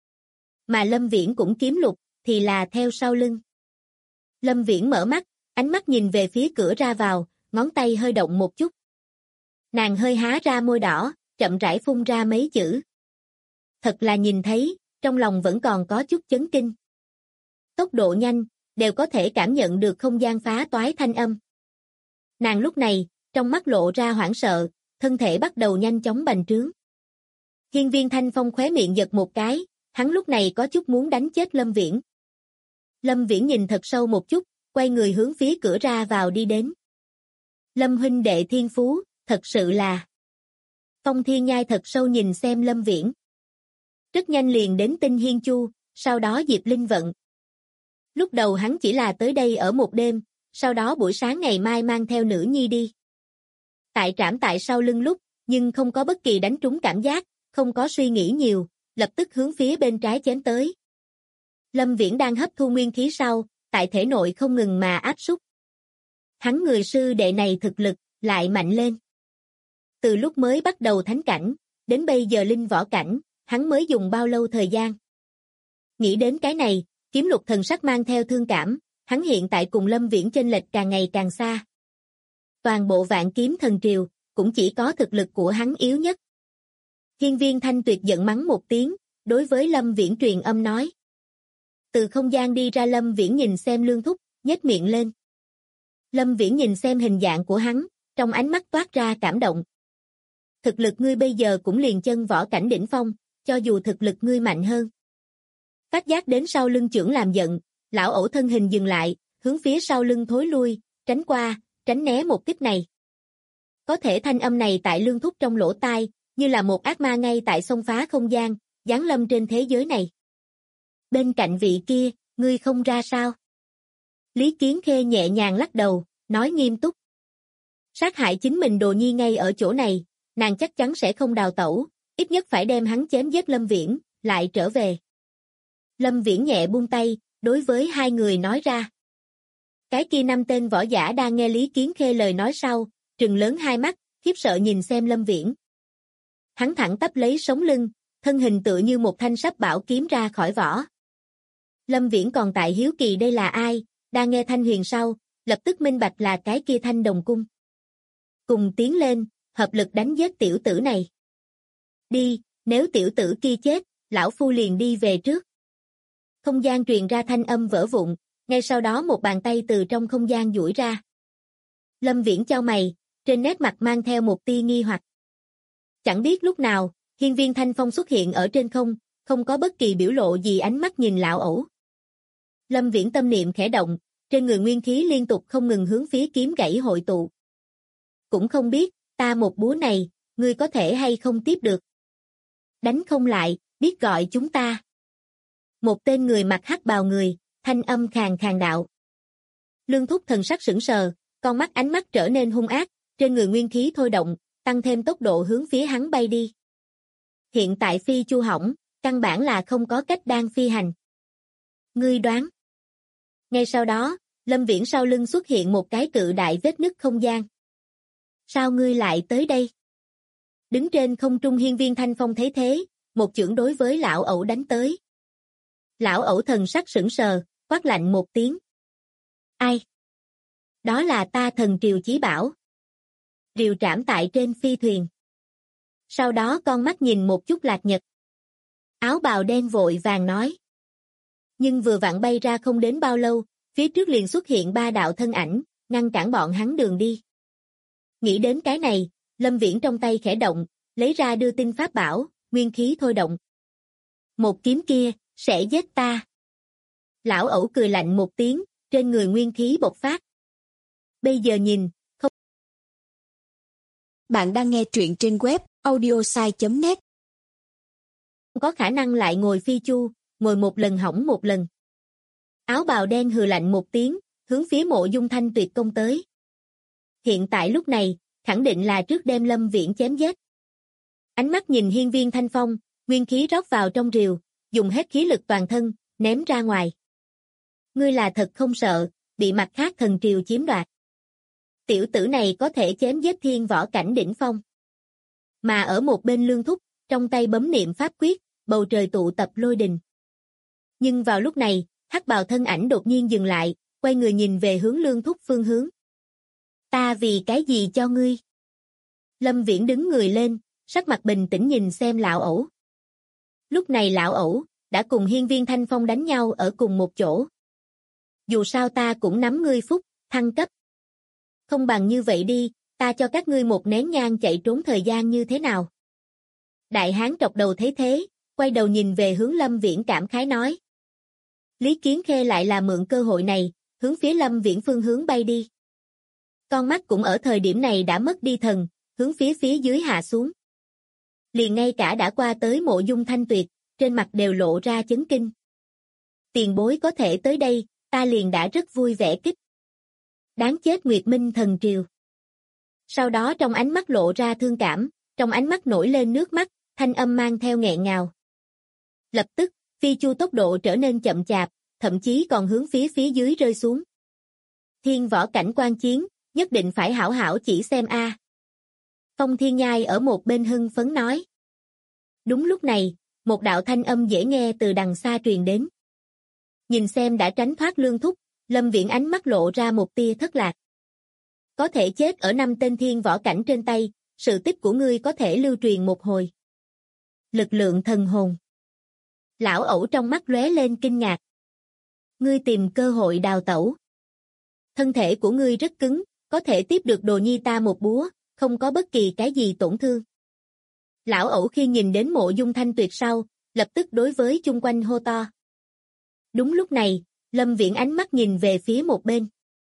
Mà Lâm Viễn cũng kiếm lục, thì là theo sau lưng. Lâm Viễn mở mắt, ánh mắt nhìn về phía cửa ra vào, ngón tay hơi động một chút. Nàng hơi há ra môi đỏ, chậm rãi phun ra mấy chữ. Thật là nhìn thấy, trong lòng vẫn còn có chút chấn kinh. Tốc độ nhanh, đều có thể cảm nhận được không gian phá toái thanh âm. Nàng lúc này, trong mắt lộ ra hoảng sợ, thân thể bắt đầu nhanh chóng bành trướng. Hiên Viên Thanh Phong khóe miệng giật một cái, hắn lúc này có chút muốn đánh chết Lâm Viễn. Lâm Viễn nhìn thật sâu một chút, quay người hướng phía cửa ra vào đi đến. Lâm huynh đệ thiên phú, thật sự là. Phong Thiên Nhai thật sâu nhìn xem Lâm Viễn. Rất nhanh liền đến Tinh Hiên Chu, sau đó Diệp Linh Vận. Lúc đầu hắn chỉ là tới đây ở một đêm, sau đó buổi sáng ngày mai mang theo nữ nhi đi. Tại trảm tại sau lưng lúc, nhưng không có bất kỳ đánh trúng cảm giác, không có suy nghĩ nhiều, lập tức hướng phía bên trái chém tới. Lâm Viễn đang hấp thu nguyên khí sau, tại thể nội không ngừng mà áp súc. Hắn người sư đệ này thực lực, lại mạnh lên. Từ lúc mới bắt đầu thánh cảnh, đến bây giờ linh võ cảnh, hắn mới dùng bao lâu thời gian. Nghĩ đến cái này, Kiếm Lục thần sắc mang theo thương cảm, hắn hiện tại cùng Lâm Viễn chênh lệch càng ngày càng xa. Toàn bộ Vạn Kiếm Thần Triều, cũng chỉ có thực lực của hắn yếu nhất. Hiên Viên Thanh Tuyệt giận mắng một tiếng, đối với Lâm Viễn truyền âm nói. Từ không gian đi ra Lâm Viễn nhìn xem Lương Thúc, nhếch miệng lên. Lâm Viễn nhìn xem hình dạng của hắn, trong ánh mắt toát ra cảm động. Thực lực ngươi bây giờ cũng liền chân võ cảnh đỉnh phong, cho dù thực lực ngươi mạnh hơn. Phát giác đến sau lưng chưởng làm giận, lão ẩu thân hình dừng lại, hướng phía sau lưng thối lui, tránh qua, tránh né một kích này. Có thể thanh âm này tại Lương Thúc trong lỗ tai, như là một ác ma ngay tại xông phá không gian, giáng lâm trên thế giới này. Bên cạnh vị kia, ngươi không ra sao? Lý Kiến Khê nhẹ nhàng lắc đầu, nói nghiêm túc. Sát hại chính mình đồ nhi ngay ở chỗ này, nàng chắc chắn sẽ không đào tẩu, ít nhất phải đem hắn chém giết Lâm Viễn, lại trở về. Lâm Viễn nhẹ buông tay, đối với hai người nói ra. Cái kia 5 tên võ giả đang nghe Lý Kiến Khê lời nói sau, trừng lớn hai mắt, khiếp sợ nhìn xem Lâm Viễn. Hắn thẳng tắp lấy sống lưng, thân hình tựa như một thanh sắp bảo kiếm ra khỏi vỏ. Lâm Viễn còn tại hiếu kỳ đây là ai, đang nghe thanh huyền sau, lập tức minh bạch là cái kia Thanh Đồng Cung. Cùng tiến lên, hợp lực đánh giết tiểu tử này. Đi, nếu tiểu tử kia chết, lão phu liền đi về trước. Không gian truyền ra thanh âm vỡ vụn, ngay sau đó một bàn tay từ trong không gian duỗi ra. Lâm Viễn chau mày, trên nét mặt mang theo một tia nghi hoặc. Chẳng biết lúc nào, Hiên Viên Thanh Phong xuất hiện ở trên không, không có bất kỳ biểu lộ gì ánh mắt nhìn lão ẩu. Lâm Viễn tâm niệm khẽ động, trên người nguyên khí liên tục không ngừng hướng phía kiếm gãy hội tụ. Cũng không biết, ta một búa này, ngươi có thể hay không tiếp được. Đánh không lại, biết gọi chúng ta. Một tên người mặc hắc bào người, thanh âm khàn khàn đạo. Lương Thúc thần sắc sững sờ, con mắt ánh mắt trở nên hung ác, trên người nguyên khí thôi động, tăng thêm tốc độ hướng phía hắn bay đi. Hiện tại phi chu hỏng, căn bản là không có cách đang phi hành. Ngươi đoán. Ngay sau đó, Lâm Viễn sau lưng xuất hiện một cái cự đại vết nứt không gian. Sao ngươi lại tới đây? Đứng trên không trung Hiên Viên Thanh Phong thấy thế, một chưởng đối với lão ẩu đánh tới. Lão ẩu thần sắc sững sờ, quát lạnh một tiếng. Ai? Đó là ta Thần Triều chí bảo. Rìu trảm tại trên phi thuyền. Sau đó con mắt nhìn một chút Lạc Nhật. Áo bào đen vội vàng nói. Nhưng vừa vặn bay ra không đến bao lâu, phía trước liền xuất hiện 3 đạo thân ảnh, ngăn cản bọn hắn đường đi. Nghĩ đến cái này, Lâm Viễn trong tay khẽ động, lấy ra đưa tin pháp bảo, nguyên khí thôi động. Một kiếm kia, sẽ giết ta. Lão ẩu cười lạnh một tiếng, trên người nguyên khí bộc phát. Bây giờ nhìn, không. Bạn đang nghe truyện trên web audiosai.net. Không có khả năng lại ngồi phi chu, ngồi một lần hỏng một lần. Áo bào đen hừ lạnh một tiếng, hướng phía Mộ Dung Thanh Tuyệt công tới. Hiện tại lúc này, khẳng định là trước đem Lâm Viễn chém giết. Ánh mắt nhìn Hiên Viên Thanh Phong, nguyên khí rót vào trong rìu, dùng hết khí lực toàn thân, ném ra ngoài. Ngươi là thật không sợ, bị mặt khác thần triều chiếm đoạt. Tiểu tử này có thể chém giết thiên võ cảnh đỉnh phong. Mà ở một bên Lương Thúc, trong tay bấm niệm pháp quyết, bầu trời tụ tập lôi đình. Nhưng vào lúc này, hắc bào thân ảnh đột nhiên dừng lại, quay người nhìn về hướng Lương Thúc phương hướng. Ta vì cái gì cho ngươi? Lâm Viễn đứng người lên, sắc mặt bình tĩnh nhìn xem lão ẩu. Lúc này lão ẩu đã cùng Hiên Viên Thanh Phong đánh nhau ở cùng một chỗ. Dù sao ta cũng nắm ngươi phúc, thăng cấp. Không bằng như vậy đi, ta cho các ngươi một nén nhang chạy trốn thời gian như thế nào? Đại hán trọc đầu thấy thế, quay đầu nhìn về hướng Lâm Viễn cảm khái nói. Lý Kiến Khê lại là mượn cơ hội này, hướng phía Lâm Viễn phương hướng bay đi. Con mắt cũng ở thời điểm này đã mất đi thần, hướng phía dưới hạ xuống. Liền ngay cả đã qua tới Mộ Dung Thanh Tuyệt, trên mặt đều lộ ra chấn kinh. Tiền bối có thể tới đây, ta liền đã rất vui vẻ kích. Đáng chết Nguyệt Minh thần triều. Sau đó trong ánh mắt lộ ra thương cảm, trong ánh mắt nổi lên nước mắt, thanh âm mang theo nghẹn ngào. Lập tức, phi chu tốc độ trở nên chậm chạp, thậm chí còn hướng phía dưới rơi xuống. Thiên võ cảnh quan chiến, nhất định phải hảo hảo chỉ xem a. Phong Thiên Nhai ở một bên hưng phấn nói. Đúng lúc này, một đạo thanh âm dễ nghe từ đằng xa truyền đến. Nhìn xem đã tránh thoát Lương Thúc, Lâm Viễn ánh mắt lộ ra một tia thất lạc. Có thể chết ở 5 tên thiên võ cảnh trên tay, sự tích của ngươi có thể lưu truyền một hồi. Lực lượng thần hồn. Lão ẩu trong mắt lóe lên kinh ngạc. Ngươi tìm cơ hội đào tẩu. Thân thể của ngươi rất cứng, có thể tiếp được đồ nhi ta một búa, không có bất kỳ cái gì tổn thương. Lão ẩu khi nhìn đến Mộ Dung Thanh Tuyệt sau, lập tức đối với chung quanh hô to. Đúng lúc này, Lâm Viễn ánh mắt nhìn về phía một bên.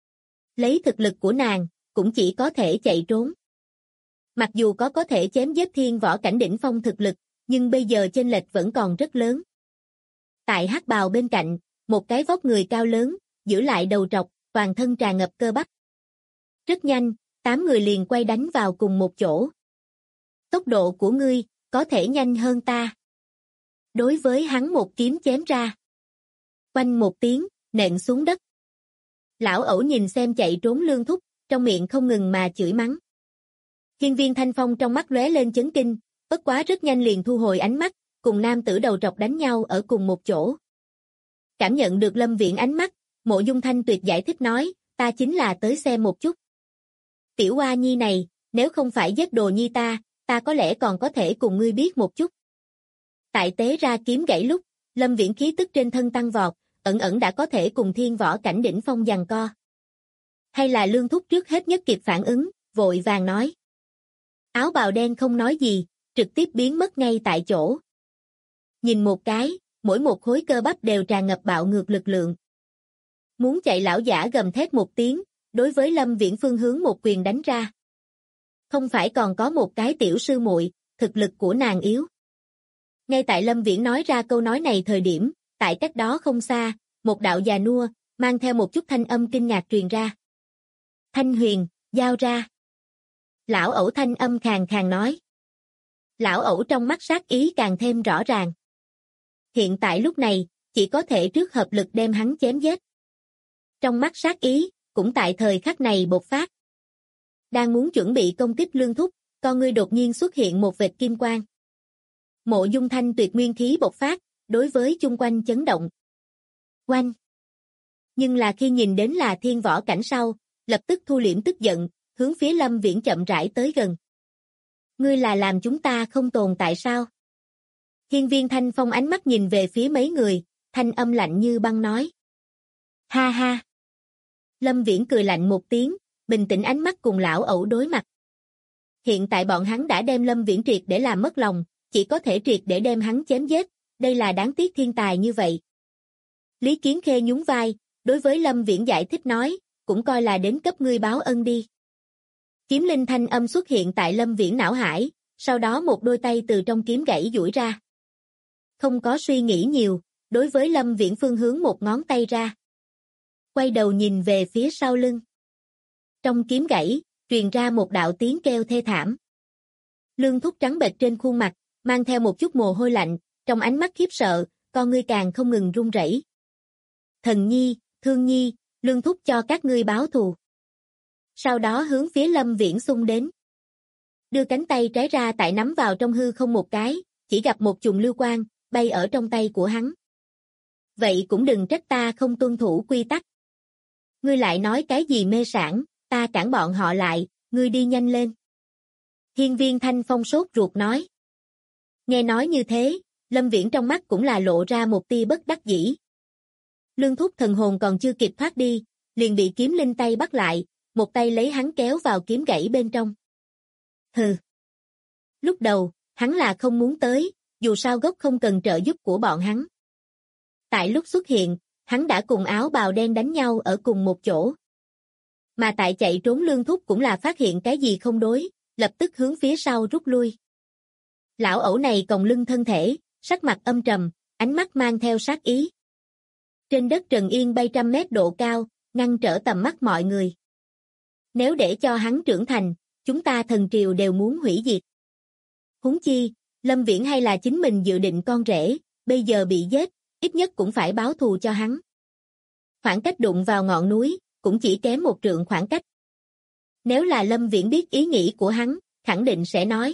Lấy thực lực của nàng, cũng chỉ có thể chạy trốn. Mặc dù có thể chém giết thiên võ cảnh đỉnh phong thực lực, nhưng bây giờ chênh lệch vẫn còn rất lớn. Tại hắc bào bên cạnh, một cái vóc người cao lớn, giữ lại đầu trọc, toàn thân tràn ngập cơ bắp. Rất nhanh, 8 người liền quay đánh vào cùng một chỗ. Tốc độ của ngươi, có thể nhanh hơn ta. Đối với hắn một kiếm chém ra. Quanh một tiếng, nện xuống đất. Lão ẩu nhìn xem chạy trốn Lương Thúc, trong miệng không ngừng mà chửi mắng. Hiên Viên Thanh Phong trong mắt lóe lên chấn kinh, bất quá rất nhanh liền thu hồi ánh mắt, cùng nam tử đầu trọc đánh nhau ở cùng một chỗ. Cảm nhận được Lâm Viễn ánh mắt, Mộ Dung Thanh Tuyệt giải thích nói, ta chính là tới xem một chút. Tiểu oa nhi này, nếu không phải giết đồ nhi ta có lẽ còn có thể cùng ngươi biết một chút. Tại tế ra kiếm gãy lúc, Lâm Viễn khí tức trên thân tăng vọt, ẩn ẩn đã có thể cùng thiên võ cảnh đỉnh phong giằng co. Hay là Lương Thúc trước hết nhất kịp phản ứng, vội vàng nói. Áo bào đen không nói gì, trực tiếp biến mất ngay tại chỗ. Nhìn một cái, mỗi một khối cơ bắp đều tràn ngập bạo ngược lực lượng. Muốn chạy lão giả gầm thét một tiếng, đối với Lâm Viễn phương hướng một quyền đánh ra. Không phải còn có một cái tiểu sư muội, thực lực của nàng yếu. Ngay tại Lâm Viễn nói ra câu nói này thời điểm, tại cách đó không xa, một đạo già nua, mang theo một chút thanh âm kinh ngạc truyền ra. Thanh Huyền, giao ra. Lão ẩu thanh âm khàn khàn nói. Lão ẩu trong mắt sát ý càng thêm rõ ràng. Hiện tại lúc này, chỉ có thể trước hợp lực đem hắn chém giết. Trong mắt sát ý, cũng tại thời khắc này bộc phát. Đang muốn chuẩn bị công kích Lương Thúc, con ngươi đột nhiên xuất hiện một vệt kim quang. Mộ Dung Thanh Tuyệt nguyên khí bộc phát, đối với chung quanh chấn động. Oanh! Nhưng là khi nhìn đến là thiên võ cảnh sau, lập tức thu liễm tức giận, hướng phía Lâm Viễn chậm rãi tới gần. Ngươi là làm chúng ta không tồn tại sao? Hiên Viên Thanh Phong ánh mắt nhìn về phía mấy người, thanh âm lạnh như băng nói. Ha ha! Lâm Viễn cười lạnh một tiếng, bình tĩnh ánh mắt cùng lão ẩu đối mặt. Hiện tại bọn hắn đã đem Lâm Viễn triệt để làm mất lòng, chỉ có thể triệt để đem hắn chém giết, đây là đáng tiếc thiên tài như vậy. Lý Kiến Khê nhún vai, đối với Lâm Viễn giải thích nói, cũng coi là đến cấp ngươi báo ân đi. Kiếm linh thanh âm xuất hiện tại Lâm Viễn não hải, sau đó một đôi tay từ trong kiếm gãy duỗi ra. Không có suy nghĩ nhiều, đối với Lâm Viễn phương hướng một ngón tay ra. Quay đầu nhìn về phía sau lưng. Trong kiếm gãy, truyền ra một đạo tiếng kêu thê thảm. Lương Thúc trắng bệch trên khuôn mặt, mang theo một chút mồ hôi lạnh, trong ánh mắt khiếp sợ, con ngươi càng không ngừng run rẩy. Thần nhi, Thương nhi, Lương Thúc cho các ngươi báo thù. Sau đó hướng phía Lâm Viễn xung đến. Đưa cánh tay trái ra tại nắm vào trong hư không một cái, chỉ gặp một chùm lưu quang, bay ở trong tay của hắn. Vậy cũng đừng trách ta không tuân thủ quy tắc. Ngươi lại nói cái gì mê sảng, ta cản bọn họ lại, ngươi đi nhanh lên. Hiên Viên Thanh Phong sốt ruột nói. Nghe nói như thế, Lâm Viễn trong mắt cũng là lộ ra một tia bất đắc dĩ. Lương Thúc thần hồn còn chưa kịp thoát đi, liền bị kiếm linh tay bắt lại, một tay lấy hắn kéo vào kiếm gãy bên trong. Hừ. Lúc đầu, hắn là không muốn tới, dù sao gốc không cần trợ giúp của bọn hắn. Tại lúc xuất hiện, hắn đã cùng áo bào đen đánh nhau ở cùng một chỗ. Mà tại chạy trốn Lương Thúc cũng là phát hiện cái gì không đối, lập tức hướng phía sau rút lui. Lão ẩu này còng lưng thân thể, sắc mặt âm trầm, ánh mắt mang theo sát ý. Trên đất Trần Yên bay trăm mét độ cao, ngăn trở tầm mắt mọi người. Nếu để cho hắn trưởng thành, chúng ta thần triều đều muốn hủy diệt. Huống chi, Lâm Viễn hay là chính mình dự định con rể, bây giờ bị giết, ít nhất cũng phải báo thù cho hắn. Khoảng cách đụng vào ngọn núi, cũng chỉ kém một trượng khoảng cách. Nếu là Lâm Viễn biết ý nghĩ của hắn, khẳng định sẽ nói.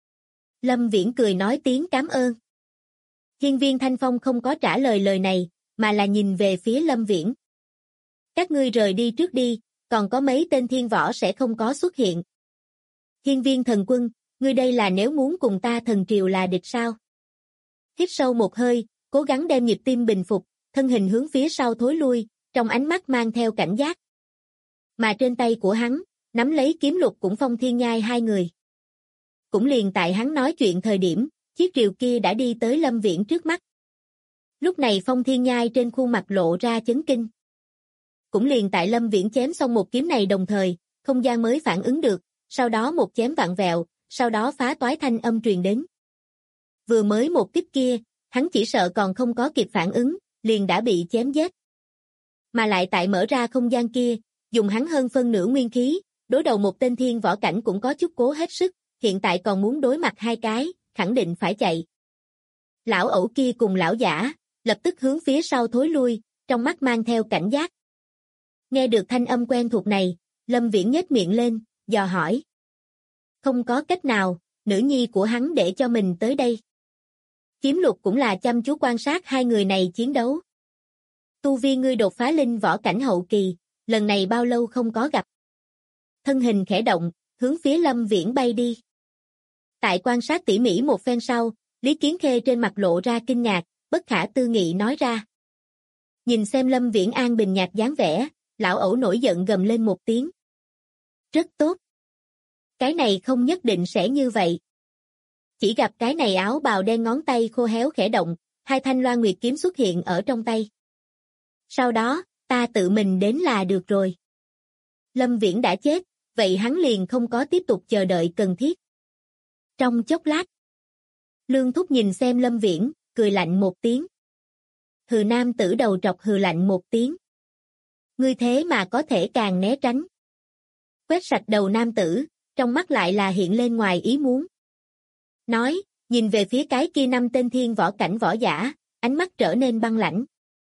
Lâm Viễn cười nói tiếng cảm ơn. Hiên Viên Thanh Phong không có trả lời lời này, mà là nhìn về phía Lâm Viễn. Các ngươi rời đi trước đi, còn có mấy tên thiên võ sẽ không có xuất hiện. Hiên Viên thần quân, ngươi đây là nếu muốn cùng ta thần triều là địch sao? Hít sâu một hơi, cố gắng đem nhịp tim bình phục, thân hình hướng phía sau thối lui, trong ánh mắt mang theo cảnh giác. Mà trên tay của hắn, nắm lấy kiếm lục cũng Phong Thiên Nhai hai người. Cũng liền tại hắn nói chuyện thời điểm, chiếc rìu kia đã đi tới Lâm Viễn trước mắt. Lúc này Phong Thiên Nhai trên khuôn mặt lộ ra chấn kinh. Cũng liền tại Lâm Viễn chém xong một kiếm này đồng thời, không gian mới phản ứng được, sau đó một chém vặn vẹo, sau đó phá toái thanh âm truyền đến. Vừa mới một kích kia, hắn chỉ sợ còn không có kịp phản ứng, liền đã bị chém giết. Mà lại tại mở ra không gian kia, dùng hắn hơn phân nửa nguyên khí, đối đầu một tên thiên võ cảnh cũng có chút cố hết sức, hiện tại còn muốn đối mặt hai cái, khẳng định phải chạy. Lão ẩu kia cùng lão giả, lập tức hướng phía sau thối lui, trong mắt mang theo cảnh giác. Nghe được thanh âm quen thuộc này, Lâm Viễn nhếch miệng lên, dò hỏi. Không có cách nào, nữ nhi của hắn để cho mình tới đây. Kiếm Lục cũng là chăm chú quan sát hai người này chiến đấu. Tu vi ngươi đột phá linh võ cảnh hậu kỳ, lần này bao lâu không có gặp. Thân hình khẽ động, hướng phía Lâm Viễn bay đi. Tại quan sát tỉ mỉ một phen sau, Lý Kiến Khê trên mặt lộ ra kinh ngạc, bất khả tư nghị nói ra. Nhìn xem Lâm Viễn an bình nhạt dáng vẻ, lão ẩu nổi giận gầm lên một tiếng. Rất tốt. Cái này không nhất định sẽ như vậy. Chỉ gặp cái này áo bào đen ngón tay khô héo khẽ động, hai thanh loan nguyệt kiếm xuất hiện ở trong tay. Sau đó, ta tự mình đến là được rồi. Lâm Viễn đã chết, vậy hắn liền không có tiếp tục chờ đợi cần thiết. Trong chốc lát, Lương Thúc nhìn xem Lâm Viễn, cười lạnh một tiếng. Hừ nam tử đầu trọc hừ lạnh một tiếng. Ngươi thế mà có thể càng né tránh. Quét sạch đầu nam tử, trong mắt lại là hiện lên ngoài ý muốn. Nói, nhìn về phía cái kia năm tên thiên võ cảnh võ giả, ánh mắt trở nên băng lãnh.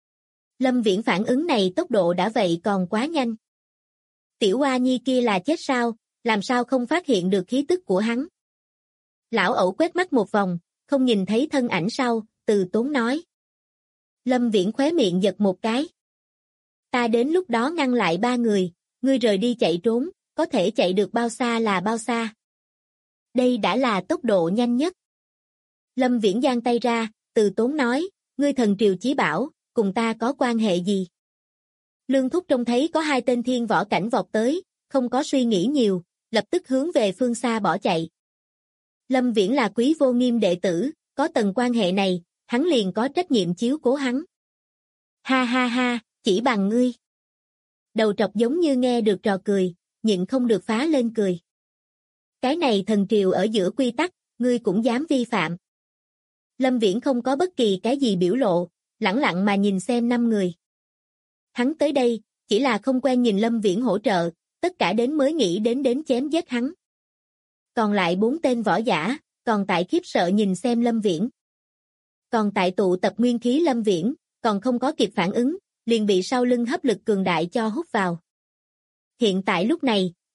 Lâm Viễn phản ứng này tốc độ đã vậy còn quá nhanh. Tiểu Oa Nhi kia là chết sao, làm sao không phát hiện được khí tức của hắn. Lão ẩu quét mắt một vòng, không nhìn thấy thân ảnh sau, từ tốn nói. Lâm Viễn khóe miệng giật một cái. Ta đến lúc đó ngăn lại ba người, ngươi rời đi chạy trốn, có thể chạy được bao xa là bao xa. Đây đã là tốc độ nhanh nhất. Lâm Viễn giang tay ra, từ tốn nói, ngươi thần triều chí bảo, cùng ta có quan hệ gì? Lương Thúc trông thấy có hai tên thiên võ cảnh vọt tới, không có suy nghĩ nhiều, lập tức hướng về phương xa bỏ chạy. Lâm Viễn là Quý Vô Nghiêm đệ tử, có tầng quan hệ này, hắn liền có trách nhiệm chiếu cố hắn. Ha ha ha, chỉ bằng ngươi. Đầu trọc giống như nghe được trò cười, nhịn không được phá lên cười. Cái này thần triều ở giữa quy tắc, ngươi cũng dám vi phạm. Lâm Viễn không có bất kỳ cái gì biểu lộ, lẳng lặng mà nhìn xem năm người. Hắn tới đây, chỉ là không quen nhìn Lâm Viễn hỗ trợ, tất cả đến mới nghĩ đến chém giết hắn. Còn lại 4 tên võ giả, còn tại khiếp sợ nhìn xem Lâm Viễn. Còn tại tụ tập nguyên khí Lâm Viễn, còn không có kịp phản ứng, liền bị sau lưng hấp lực cường đại cho hút vào. Hiện tại lúc này,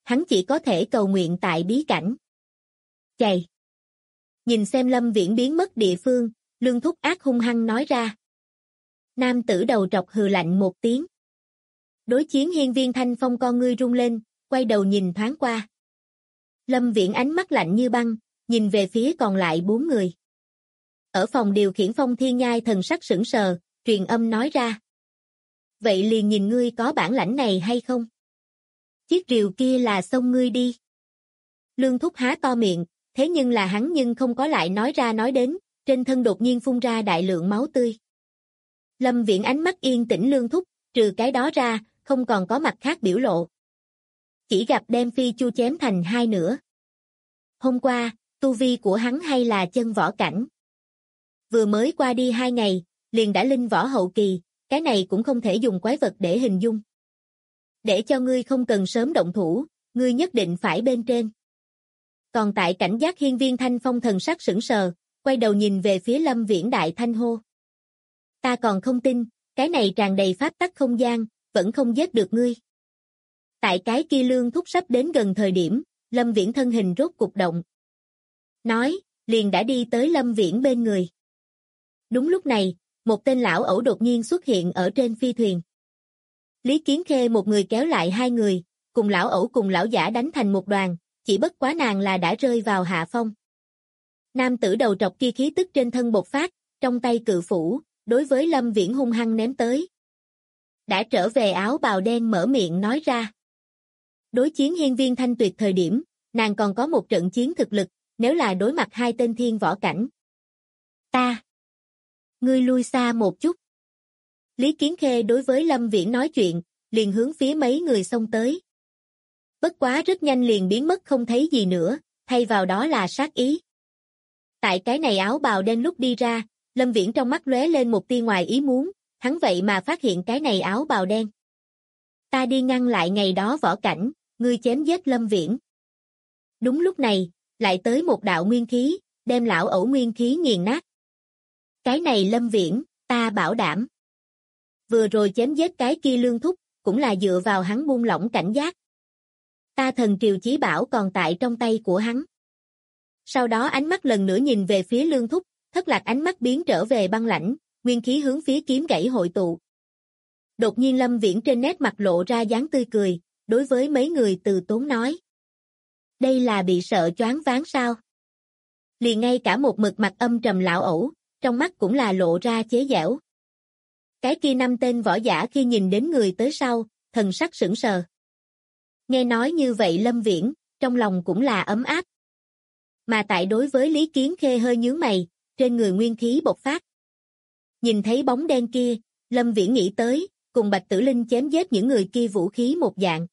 hắn chỉ có thể cầu nguyện tại bí cảnh. Chày! Nhìn xem Lâm Viễn biến mất địa phương, Lương Thúc ác hung hăng nói ra. Nam tử đầu trọc hừ lạnh một tiếng. Đối chiến hiên viên Thanh Phong con ngươi rung lên, quay đầu nhìn thoáng qua. Lâm Viễn ánh mắt lạnh như băng, nhìn về phía còn lại 4 người. Ở phòng điều khiển Phong Thiên Nhai thần sắc sững sờ, truyền âm nói ra. Vậy liền nhìn ngươi có bản lãnh này hay không? Chiếc rìu kia là xông ngươi đi. Lương Thúc há to miệng, thế nhưng là hắn nhưng không có lại nói ra nói đến, trên thân đột nhiên phun ra đại lượng máu tươi. Lâm Viễn ánh mắt yên tĩnh Lương Thúc, trừ cái đó ra, không còn có mặt khác biểu lộ. Chỉ gặp đem Phi Chu chém thành 2 nửa. Hôm qua, tu vi của hắn hay là chân võ cảnh. Vừa mới qua đi 2 ngày, liền đã linh võ hậu kỳ, cái này cũng không thể dùng quái vật để hình dung. Để cho ngươi không cần sớm động thủ, ngươi nhất định phải bên trên. Còn tại cảnh giác hiên viên Thanh Phong thần sắc sững sờ, quay đầu nhìn về phía Lâm Viễn đại thanh hô. Ta còn không tin, cái này tràn đầy pháp tắc không gian, vẫn không giết được ngươi. Tại cái kia Lương Thúc sắp đến gần thời điểm, Lâm Viễn thân hình rốt cục động. Nói, liền đã đi tới Lâm Viễn bên người. Đúng lúc này, một tên lão ẩu đột nhiên xuất hiện ở trên phi thuyền. Lý Kiến Khê một người kéo lại 2 người, cùng lão ẩu cùng lão giả đánh thành một đoàn, chỉ bất quá nàng là đã rơi vào hạ phong. Nam tử đầu trọc kia khí tức trên thân bộc phát, trong tay cự phủ, đối với Lâm Viễn hung hăng ném tới. Đã trở về áo bào đen mở miệng nói ra. Đối chiến hiên viên Thanh Tuyệt thời điểm, nàng còn có một trận chiến thực lực, nếu là đối mặt 2 tên thiên võ cảnh. Ngươi lui xa một chút. Lý Kiến Khê đối với Lâm Viễn nói chuyện, liền hướng phía mấy người xông tới. Bất quá rất nhanh liền biến mất không thấy gì nữa, thay vào đó là sát ý. Tại cái này áo bào đen lúc đi ra, Lâm Viễn trong mắt lóe lên một tia ngoài ý muốn, hắn vậy mà phát hiện cái này áo bào đen. Ta đi ngăn lại ngày đó võ cảnh, ngươi chém giết Lâm Viễn. Đúng lúc này, lại tới một đạo nguyên khí, đem lão ẩu nguyên khí nghiền nát. Cái này Lâm Viễn, ta bảo đảm. Vừa rồi chém giết cái kia Lương Thúc, cũng là dựa vào hắn buông lỏng cảnh giác. Ta thần triều chí bảo còn tại trong tay của hắn. Sau đó ánh mắt lần nữa nhìn về phía Lương Thúc, thất lạc ánh mắt biến trở về băng lãnh, nguyên khí hướng phía kiếm gãy hội tụ. Đột nhiên Lâm Viễn trên nét mặt lộ ra dáng tươi cười, đối với mấy người từ tốn nói. Đây là bị sợ choáng váng sao? Liền ngay cả một mực mặt âm trầm lão ẩu, trong mắt cũng là lộ ra chế giễu. Cái kia 5 tên võ giả khi nhìn đến người tới sau, thần sắc sững sờ. Nghe nói như vậy Lâm Viễn, trong lòng cũng là ấm áp. Mà tại đối với Lý Kiến Khê hơi nhướng mày, trên người nguyên khí bộc phát. Nhìn thấy bóng đen kia, Lâm Viễn nghĩ tới, cùng Bạch Tử Linh chém giết những người kia vũ khí một dạng.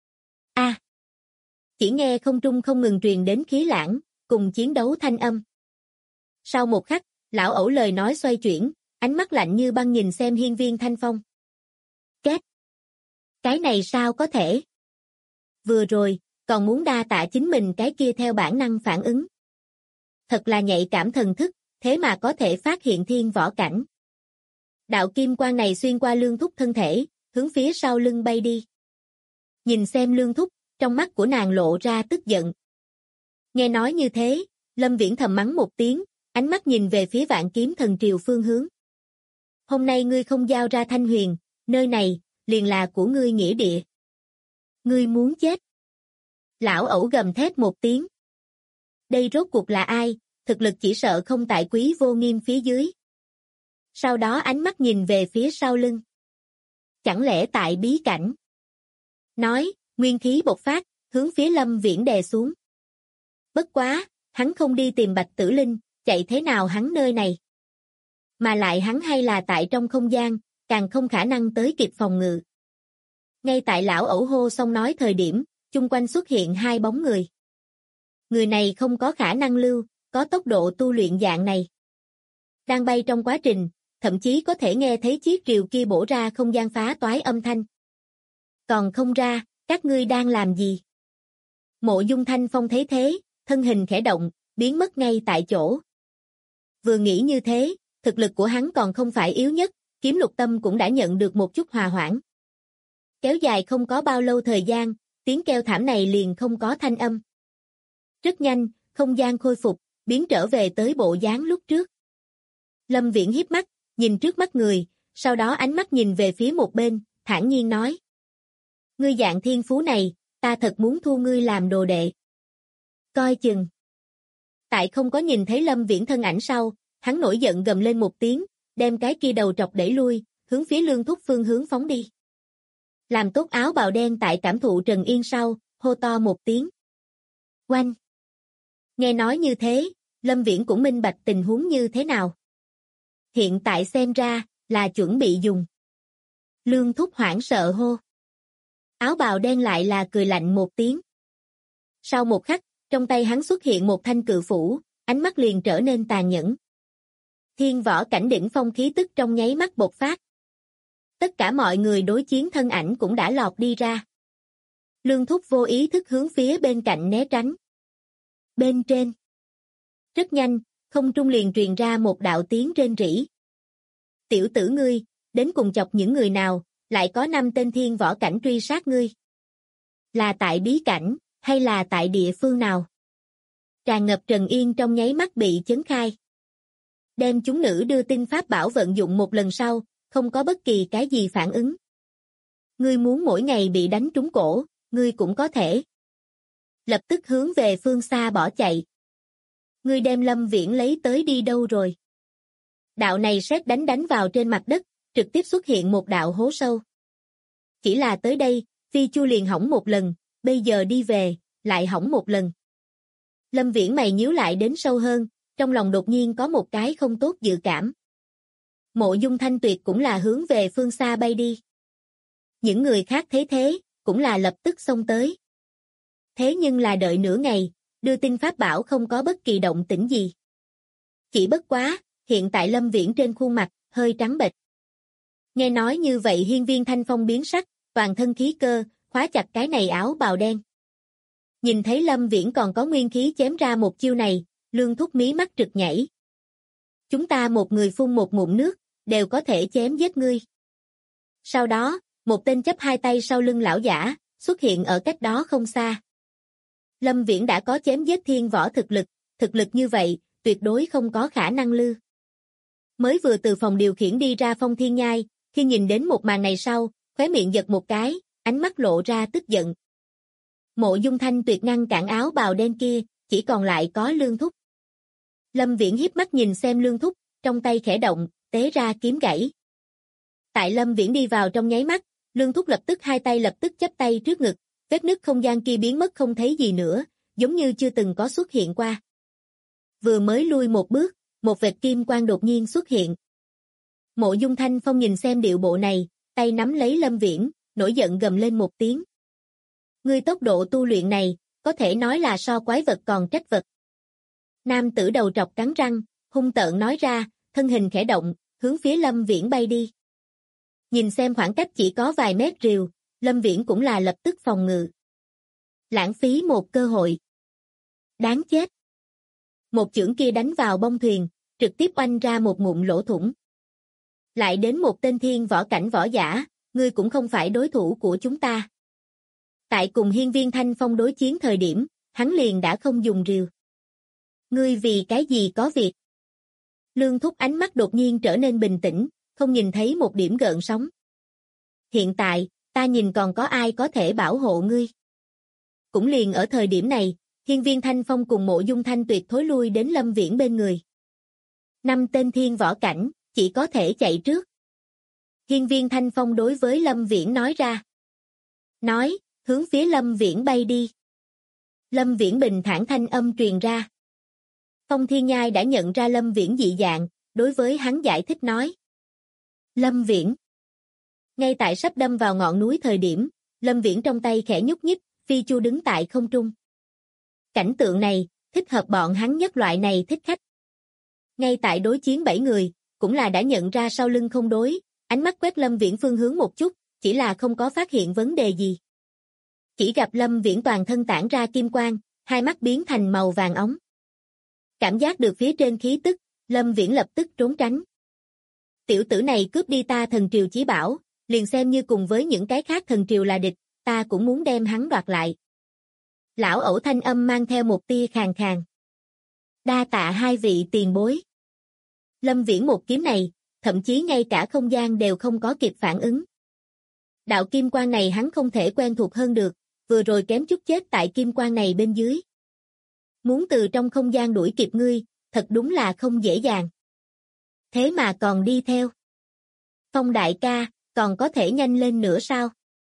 Chỉ nghe không trung không ngừng truyền đến khí lãng, cùng chiến đấu thanh âm. Sau một khắc, lão ẩu lời nói xoay chuyển, ánh mắt lạnh như băng nhìn xem hiên viên Thanh Phong. Két! Cái này sao có thể? Vừa rồi, còn muốn đa tạ chính mình cái kia theo bản năng phản ứng. Thật là nhạy cảm thần thức, thế mà có thể phát hiện thiên võ cảnh. Đạo kim quang này xuyên qua Lương Thúc thân thể, hướng phía sau lưng bay đi. Nhìn xem Lương Thúc, trong mắt của nàng lộ ra tức giận. Nghe nói như thế, Lâm Viễn thầm mắng một tiếng, ánh mắt nhìn về phía Vạn Kiếm Thần Triều phương hướng. Hôm nay ngươi không giao ra Thanh Huyền, nơi này, liền là của ngươi nghĩa địa. Ngươi muốn chết. Lão ẩu gầm thét một tiếng. Đây rốt cuộc là ai, thực lực chỉ sợ không tại Quý Vô Nghiêm phía dưới. Sau đó ánh mắt nhìn về phía sau lưng. Chẳng lẽ tại bí cảnh? Nói, nguyên khí bộc phát, hướng phía Lâm Viễn đè xuống. Bất quá, hắn không đi tìm Bạch Tử Linh, chạy thế nào hắn nơi này? Mà lại hắn hay là tại trong không gian, càng không khả năng tới kịp phòng ngự. Ngay tại lão ẩu hô xong nói thời điểm, chung quanh xuất hiện 2 bóng người. Người này không có khả năng lưu, có tốc độ tu luyện dạng này. Đang bay trong quá trình, thậm chí có thể nghe thấy chiếc rìu kia bổ ra không gian phá toái âm thanh. Còn không ra, các ngươi đang làm gì? Mộ Dung Thanh Phong thấy thế, thân hình khẽ động, biến mất ngay tại chỗ. Vừa nghĩ như thế, thực lực của hắn còn không phải yếu nhất, Kiếm Lục Tâm cũng đã nhận được một chút hòa hoãn. Kéo dài không có bao lâu thời gian, tiếng kêu thảm này liền không có thanh âm. Rất nhanh, không gian khôi phục, biến trở về tới bộ dáng lúc trước. Lâm Viễn híp mắt, nhìn trước mắt người, sau đó ánh mắt nhìn về phía một bên, thản nhiên nói. Ngươi dạng thiên phú này, ta thật muốn thu ngươi làm đồ đệ. Coi chừng. Tại không có nhìn thấy Lâm Viễn thân ảnh sau, hắn nổi giận gầm lên một tiếng, đem cái kia đầu trọc đẩy lui, hướng phía Lương Thúc phương hướng phóng đi. Làm tốt áo bào đen tại cảm thụ Trần Yên sau, hô to một tiếng. Oanh! Nghe nói như thế, Lâm Viễn cũng minh bạch tình huống như thế nào. Hiện tại xem ra, là chuẩn bị dùng. Lương Thúc hoảng sợ hô. Áo bào đen lại là cười lạnh một tiếng. Sau một khắc, trong tay hắn xuất hiện một thanh cự phủ, ánh mắt liền trở nên tàn nhẫn. Thiên võ cảnh đỉnh phong khí tức trong nháy mắt bộc phát. Tất cả mọi người đối chiến thân ảnh cũng đã lọt đi ra. Lương Thúc vô ý thức hướng phía bên cạnh né tránh. Bên trên. Rất nhanh, không trung liền truyền ra một đạo tiếng rên rỉ. Tiểu tử ngươi, đến cùng chọc những người nào, lại có 5 tên thiên võ cảnh truy sát ngươi. Là tại bí cảnh, hay là tại địa phương nào? Tràn ngập Trần Yên trong nháy mắt bị chấn khai. Đem chúng nữ đưa tin pháp bảo vận dụng một lần sau, không có bất kỳ cái gì phản ứng. Ngươi muốn mỗi ngày bị đánh trúng cổ, ngươi cũng có thể. Lập tức hướng về phương xa bỏ chạy. Ngươi đem Lâm Viễn lấy tới đi đâu rồi? Đạo này sét đánh vào trên mặt đất, trực tiếp xuất hiện một đạo hố sâu. Chỉ là tới đây, Phi Chu liền hỏng một lần, bây giờ đi về, lại hỏng một lần. Lâm Viễn mày nhíu lại đến sâu hơn, trong lòng đột nhiên có một cái không tốt dự cảm. Mộ Dung Thanh Tuyệt cũng là hướng về phương xa bay đi. Những người khác thấy thế, cũng là lập tức xông tới. Thế nhưng là đợi nửa ngày, đưa tin pháp bảo không có bất kỳ động tĩnh gì. Chỉ bất quá, hiện tại Lâm Viễn trên khuôn mặt, hơi trắng bệch. Nghe nói như vậy Hiên Viên Thanh Phong biến sắc, toàn thân khí cơ, khóa chặt cái này áo bào đen. Nhìn thấy Lâm Viễn còn có nguyên khí chém ra một chiêu này, Lương Thúc mí mắt trực nhảy. Chúng ta một người phun một ngụm nước, đều có thể chém giết ngươi. Sau đó, một tên chấp hai tay sau lưng lão giả, xuất hiện ở cách đó không xa. Lâm Viễn đã có chém giết thiên võ thực lực như vậy, tuyệt đối không có khả năng lư. Mới vừa từ phòng điều khiển đi ra Phong Thiên Nhai, khi nhìn đến một màn này sau, khóe miệng giật một cái, ánh mắt lộ ra tức giận. Mộ Dung Thanh Tuyệt ngăn cản áo bào đen kia, chỉ còn lại có Lương Thúc. Lâm Viễn hiếp mắt nhìn xem Lương Thúc, trong tay khẽ động, tế ra kiếm gãy. Tại Lâm Viễn đi vào trong nháy mắt, Lương Thúc lập tức hai tay lập tức chắp tay trước ngực, vết nứt không gian kia biến mất không thấy gì nữa, giống như chưa từng có xuất hiện qua. Vừa mới lui một bước, một vệt kim quang đột nhiên xuất hiện. Mộ Dung Thanh Phong nhìn xem điệu bộ này, tay nắm lấy Lâm Viễn, nổi giận gầm lên một tiếng. Ngươi tốc độ tu luyện này, có thể nói là so quái vật còn trách vật. Nam tử đầu trọc cắn răng, hung tợn nói ra, thân hình khẽ động, hướng phía Lâm Viễn bay đi. Nhìn xem khoảng cách chỉ có vài mét rìu, Lâm Viễn cũng là lập tức phòng ngự. Lãng phí một cơ hội. Đáng chết. Một chưởng kia đánh vào bông thuyền, trực tiếp oanh ra một ngụm lỗ thủng. Lại đến một tên thiên võ cảnh võ giả, ngươi cũng không phải đối thủ của chúng ta. Tại cùng Hiên Viên Thanh Phong đối chiến thời điểm, hắn liền đã không dùng rìu. Ngươi vì cái gì có việc? Lương Thúc ánh mắt đột nhiên trở nên bình tĩnh, không nhìn thấy một điểm gợn sóng. Hiện tại, ta nhìn còn có ai có thể bảo hộ ngươi. Cũng liền ở thời điểm này, Hiên Viên Thanh Phong cùng Mộ Dung Thanh Tuyệt thối lui đến Lâm Viễn bên người. 5 tên thiên võ cảnh, chỉ có thể chạy trước. Hiên Viên Thanh Phong đối với Lâm Viễn nói ra. Nói, hướng phía Lâm Viễn bay đi. Lâm Viễn bình thản thanh âm truyền ra. Phong Thiên Nhai đã nhận ra Lâm Viễn dị dạng, đối với hắn giải thích nói. Lâm Viễn. Ngay tại sắp đâm vào ngọn núi thời điểm, Lâm Viễn trong tay khẽ nhúc nhích, Phi Chu đứng tại không trung. Cảnh tượng này, thích hợp bọn hắn nhất loại này thích khách. Ngay tại đối chiến 7 người, cũng là đã nhận ra sau lưng không đối, ánh mắt quét Lâm Viễn phương hướng một chút, chỉ là không có phát hiện vấn đề gì. Chỉ gặp Lâm Viễn toàn thân tản ra kim quang, hai mắt biến thành màu vàng óng. Cảm giác được phía trên khí tức, Lâm Viễn lập tức trốn tránh. Tiểu tử này cướp đi ta thần triều chí bảo, liền xem như cùng với những cái khác thần triều là địch, ta cũng muốn đem hắn đoạt lại. Lão ẩu thanh âm mang theo một tia khàn khàn. Đa tạ hai vị tiền bối. Lâm Viễn một kiếm này, thậm chí ngay cả không gian đều không có kịp phản ứng. Đạo kim quang này hắn không thể quen thuộc hơn được, vừa rồi kém chút chết tại kim quang này bên dưới. Muốn từ trong không gian đuổi kịp ngươi, thật đúng là không dễ dàng. Thế mà còn đi theo. Phong đại ca, còn có thể nhanh lên nữa sao?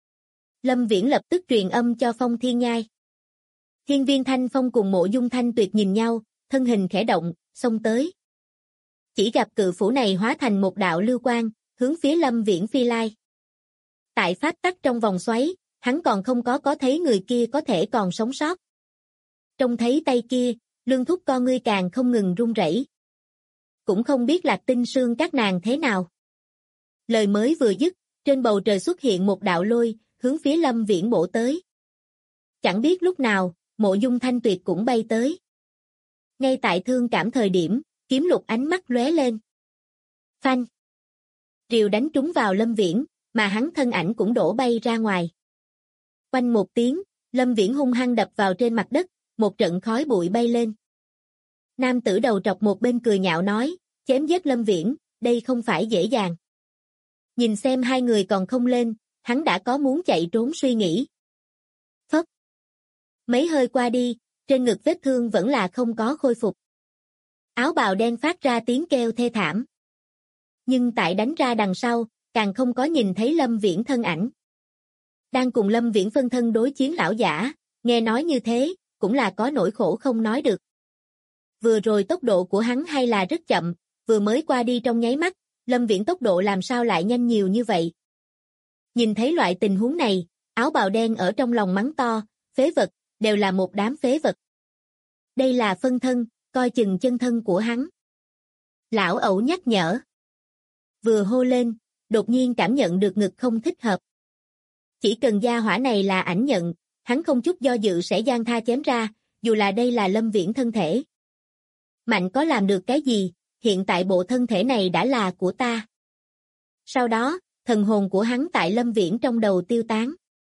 Lâm Viễn lập tức truyền âm cho Phong Thiên Nhai. Hiên Viên Thanh Phong cùng Mộ Dung Thanh Tuyệt nhìn nhau, thân hình khẽ động, xông tới. Chỉ gặp cự phủ này hóa thành một đạo lưu quang, hướng phía Lâm Viễn phi lai. Tại pháp tắc trong vòng xoáy, hắn còn không có thấy người kia có thể còn sống sót. Trông thấy tay kia, Lương Thúc con ngươi càng không ngừng run rẩy. Cũng không biết Lạc Tinh Sương các nàng thế nào. Lời mới vừa dứt, trên bầu trời xuất hiện một đạo lôi, hướng phía Lâm Viễn bổ tới. Chẳng biết lúc nào, Mộ Dung Thanh Tuyệt cũng bay tới. Ngay tại thương cảm thời điểm, kiếm lục ánh mắt lóe lên. Phanh! Rìu đánh trúng vào Lâm Viễn, mà hắn thân ảnh cũng đổ bay ra ngoài. Quanh một tiếng, Lâm Viễn hung hăng đập vào trên mặt đất, một trận khói bụi bay lên. Nam tử đầu trọc một bên cười nhạo nói, chém giết Lâm Viễn, đây không phải dễ dàng. Nhìn xem hai người còn không lên, hắn đã có muốn chạy trốn suy nghĩ. Phất! Mấy hơi qua đi, trên ngực vết thương vẫn là không có khôi phục. Áo bào đen phát ra tiếng kêu thê thảm. Nhưng tại đánh ra đằng sau, càng không có nhìn thấy Lâm Viễn thân ảnh. Đang cùng Lâm Viễn phân thân đối chiến lão giả, nghe nói như thế, cũng là có nỗi khổ không nói được. Vừa rồi tốc độ của hắn hay là rất chậm, vừa mới qua đi trong nháy mắt, Lâm Viễn tốc độ làm sao lại nhanh nhiều như vậy. Nhìn thấy loại tình huống này, áo bào đen ở trong lòng mắng to, phế vật, đều là một đám phế vật. Đây là phân thân, coi chừng chân thân của hắn. Lão ẩu nhắc nhở. Vừa hô lên, đột nhiên cảm nhận được ngực không thích hợp. Chỉ cần gia hỏa này là ảnh nhận, hắn không chút do dự sẽ giang tha chém ra, dù là đây là Lâm Viễn thân thể. Mạnh có làm được cái gì, hiện tại bộ thân thể này đã là của ta. Sau đó, thần hồn của hắn tại Lâm Viễn trong đầu tiêu tán.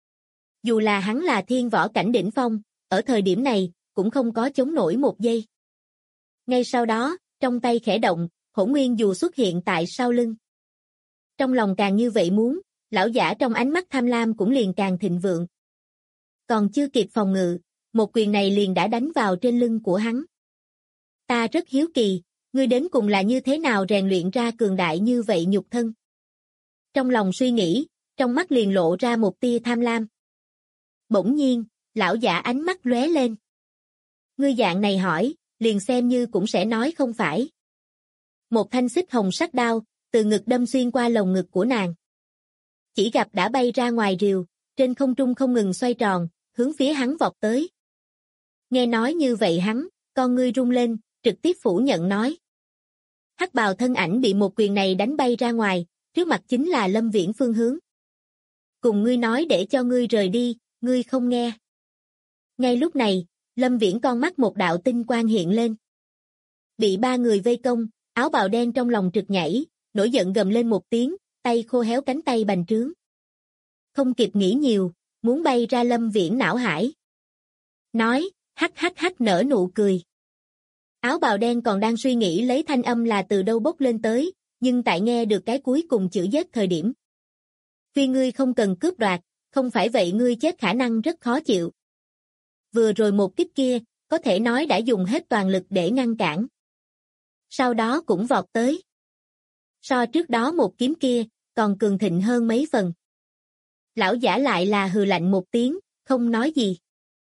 Dù là hắn là thiên võ cảnh đỉnh phong, ở thời điểm này, cũng không có chống nổi một giây. Ngay sau đó, trong tay khẽ động, hỗn nguyên dù xuất hiện tại sau lưng. Trong lòng càng như vậy muốn, lão giả trong ánh mắt tham lam cũng liền càng thịnh vượng. Còn chưa kịp phòng ngự, một quyền này liền đã đánh vào trên lưng của hắn. Ta rất hiếu kỳ, ngươi đến cùng là như thế nào rèn luyện ra cường đại như vậy nhục thân. Trong lòng suy nghĩ, trong mắt liền lộ ra một tia tham lam. Bỗng nhiên, lão giả ánh mắt lóe lên. Ngươi dạng này hỏi, liền xem như cũng sẽ nói không phải. Một thanh xích hồng sắc đao, từ ngực đâm xuyên qua lồng ngực của nàng. Chỉ gặp đã bay ra ngoài rìu, trên không trung không ngừng xoay tròn, hướng phía hắn vọt tới. Nghe nói như vậy hắn, con ngươi rung lên, trực tiếp phủ nhận nói. Hắc bào thân ảnh bị một quyền này đánh bay ra ngoài, trước mặt chính là Lâm Viễn phương hướng. Cùng ngươi nói để cho ngươi rời đi, ngươi không nghe. Ngay lúc này, Lâm Viễn con mắt một đạo tinh quang hiện lên. Bị ba người vây công, áo bào đen trong lòng trực nhảy, nổi giận gầm lên một tiếng, tay khô héo cánh tay bành trướng. Không kịp nghĩ nhiều, muốn bay ra Lâm Viễn não hải. Nói, hắc hắc hắc nở nụ cười. Áo bào đen còn đang suy nghĩ lấy thanh âm là từ đâu bốc lên tới, nhưng tại nghe được cái cuối cùng chữ giết thời điểm. Vì ngươi không cần cướp đoạt, không phải vậy ngươi chết khả năng rất khó chịu. Vừa rồi một kích kia, có thể nói đã dùng hết toàn lực để ngăn cản. Sau đó cũng vọt tới. So trước đó một kiếm kia, còn cường thịnh hơn mấy phần. Lão giả lại là hừ lạnh một tiếng, không nói gì.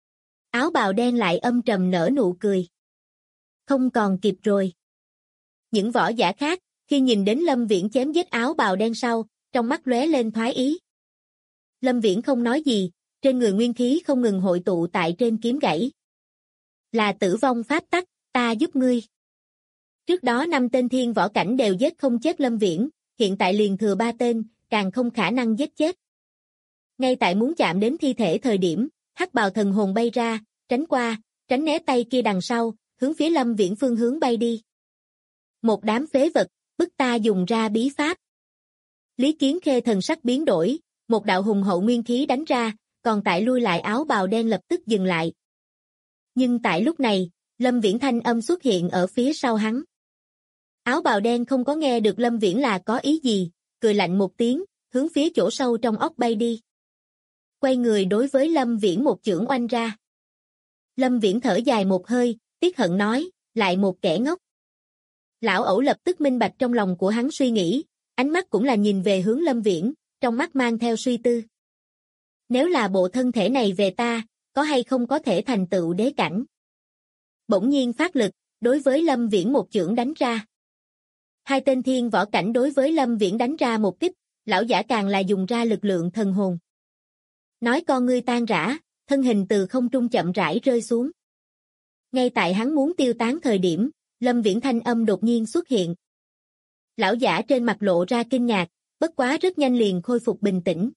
Áo bào đen lại âm trầm nở nụ cười. Không còn kịp rồi. Những võ giả khác, khi nhìn đến Lâm Viễn chém giết áo bào đen sau, trong mắt lóe lên thoái ý. Lâm Viễn không nói gì, trên người nguyên khí không ngừng hội tụ tại trên kiếm gãy. Là tử vong pháp tắc, ta giúp ngươi. Trước đó 5 tên thiên võ cảnh đều giết không chết Lâm Viễn, hiện tại liền thừa 3 tên, càng không khả năng giết chết. Ngay tại muốn chạm đến thi thể thời điểm, hắc bào thần hồn bay ra, tránh qua, tránh né tay kia đằng sau, hướng phía Lâm Viễn phương hướng bay đi. Một đám phế vật, bức ta dùng ra bí pháp. Lý Kiến Khê thần sắc biến đổi, một đạo hùng hậu nguyên khí đánh ra, còn tại lui lại áo bào đen lập tức dừng lại. Nhưng tại lúc này, Lâm Viễn thanh âm xuất hiện ở phía sau hắn. Áo bào đen không có nghe được Lâm Viễn là có ý gì, cười lạnh một tiếng, hướng phía chỗ sâu trong ốc bay đi. Quay người đối với Lâm Viễn một chưởng oanh ra. Lâm Viễn thở dài một hơi, tiếc hận nói, lại một kẻ ngốc. Lão ẩu lập tức minh bạch trong lòng của hắn suy nghĩ, ánh mắt cũng là nhìn về hướng Lâm Viễn, trong mắt mang theo suy tư. Nếu là bộ thân thể này về ta, có hay không có thể thành tựu đế cảnh? Bỗng nhiên phát lực, đối với Lâm Viễn một chưởng đánh ra. Hai tên thiên võ cảnh đối với Lâm Viễn đánh ra một kích, lão giả càng là dùng ra lực lượng thần hồn. Nói con ngươi tan rã, thân hình từ không trung chậm rãi rơi xuống. Ngay tại hắn muốn tiêu tán thời điểm, Lâm Viễn thanh âm đột nhiên xuất hiện. Lão giả trên mặt lộ ra kinh ngạc, bất quá rất nhanh liền khôi phục bình tĩnh.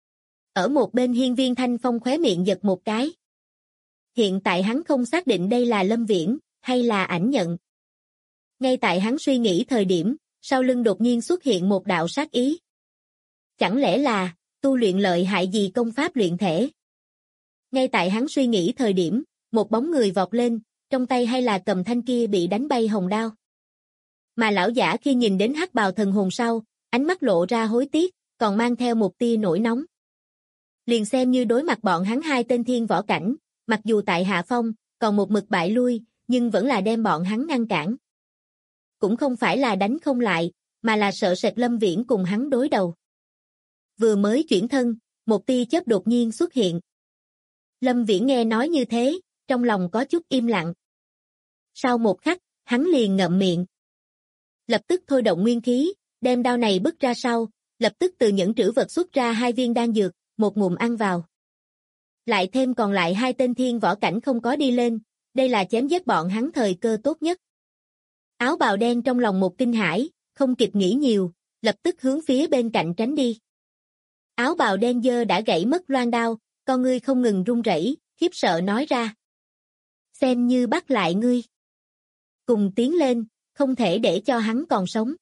Ở một bên Hiên Viên Thanh Phong khóe miệng giật một cái. Hiện tại hắn không xác định đây là Lâm Viễn, hay là ảnh nhận. Ngay tại hắn suy nghĩ thời điểm, sau lưng đột nhiên xuất hiện một đạo sát ý. Chẳng lẽ là, tu luyện lợi hại gì công pháp luyện thể? Ngay tại hắn suy nghĩ thời điểm, một bóng người vọt lên, trong tay hay là cầm thanh kia bị đánh bay hồng đao. Mà lão giả khi nhìn đến hắc bào thần hồn sau, ánh mắt lộ ra hối tiếc, còn mang theo một tia nổi nóng. Liền xem như đối mặt bọn hắn hai tên thiên võ cảnh, mặc dù tại hạ phong, còn một mực bại lui, nhưng vẫn là đem bọn hắn ngăn cản. Cũng không phải là đánh không lại, mà là sợ sệt Lâm Viễn cùng hắn đối đầu. Vừa mới chuyển thân, một tia chớp đột nhiên xuất hiện. Lâm Viễn nghe nói như thế, trong lòng có chút im lặng. Sau một khắc, hắn liền ngậm miệng. Lập tức thôi động nguyên khí, đem đao này bứt ra sau, lập tức từ những trữ vật xuất ra 2 viên đan dược, một ngụm ăn vào. Lại thêm còn lại 2 tên thiên võ cảnh không có đi lên, đây là chém giết bọn hắn thời cơ tốt nhất. Áo bào đen trong lòng một kinh hãi, không kịp nghĩ nhiều, lập tức hướng phía bên cạnh tránh đi. Áo bào đen dơ đã gãy mất loan đao, con ngươi không ngừng run rẩy, khiếp sợ nói ra. Xem như bắt lại ngươi. Cùng tiến lên, không thể để cho hắn còn sống.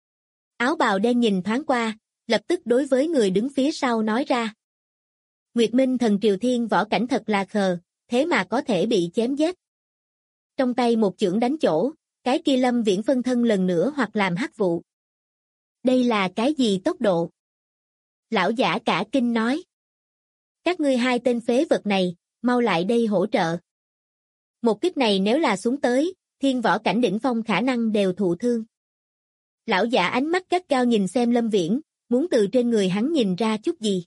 Áo bào đen nhìn thoáng qua, lập tức đối với người đứng phía sau nói ra. Nguyệt Minh thần Triều Thiên võ cảnh thật là khờ, thế mà có thể bị chém giết. Trong tay một chưởng đánh chỗ, cái kia Lâm Viễn phân thân lần nữa hoặc làm hắc vụ. Đây là cái gì tốc độ? Lão giả cả kinh nói. Các ngươi 2 tên phế vật này, mau lại đây hỗ trợ. Một kích này nếu là xuống tới, thiên võ cảnh đỉnh phong khả năng đều thụ thương. Lão giả ánh mắt gắt gao nhìn xem Lâm Viễn, muốn từ trên người hắn nhìn ra chút gì.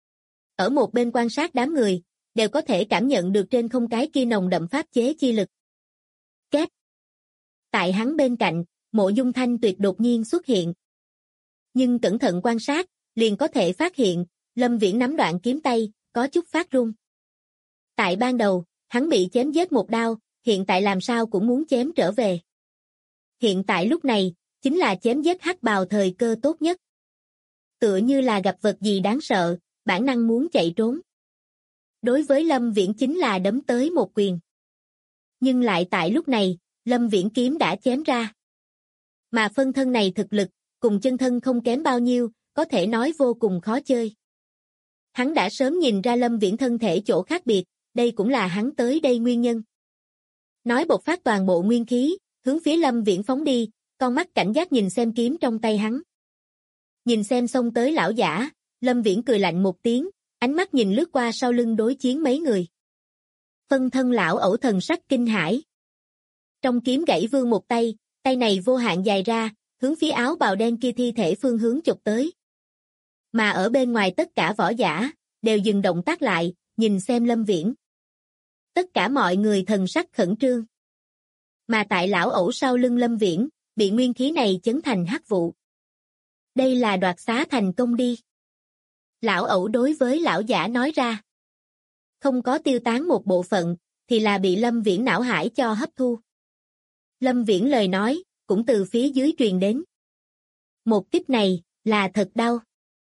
Ở một bên quan sát đám người, đều có thể cảm nhận được trên không cái kia nồng đậm pháp chế chi lực. Két. Tại hắn bên cạnh, Mộ Dung Thanh Tuyệt đột nhiên xuất hiện. Nhưng cẩn thận quan sát, liền có thể phát hiện, Lâm Viễn nắm đoạn kiếm tay, có chút phát run. Tại ban đầu, hắn bị chém giết một đao, hiện tại làm sao cũng muốn chém trở về. Hiện tại lúc này, chính là chém giết hắc bào thời cơ tốt nhất. Tựa như là gặp vật gì đáng sợ, bản năng muốn chạy trốn. Đối với Lâm Viễn chính là đấm tới một quyền. Nhưng lại tại lúc này, Lâm Viễn kiếm đã chém ra. Mà phân thân này thực lực, cùng chân thân không kém bao nhiêu, có thể nói vô cùng khó chơi. Hắn đã sớm nhìn ra Lâm Viễn thân thể chỗ khác biệt, đây cũng là hắn tới đây nguyên nhân. Nói bộc phát toàn bộ nguyên khí, hướng phía Lâm Viễn phóng đi, con mắt cảnh giác nhìn xem kiếm trong tay hắn. Nhìn xem xông tới lão giả, Lâm Viễn cười lạnh một tiếng, ánh mắt nhìn lướt qua sau lưng đối chiến mấy người. Phân thân lão ẩu thần sắc kinh hãi. Trong kiếm gãy vương một tay, tay này vô hạn dài ra, hướng phía áo bào đen kia thi thể phương hướng chụp tới. Mà ở bên ngoài tất cả võ giả, đều dừng động tác lại, nhìn xem Lâm Viễn. Tất cả mọi người thần sắc khẩn trương. Mà tại lão ẩu sau lưng Lâm Viễn, bị nguyên khí này chấn thành hắc vụ. Đây là đoạt xá thành công đi. Lão ẩu đối với lão giả nói ra. Không có tiêu tán một bộ phận, thì là bị Lâm Viễn não hải cho hấp thu. Lâm Viễn lời nói, cũng từ phía dưới truyền đến. Một kích này, là thật đau.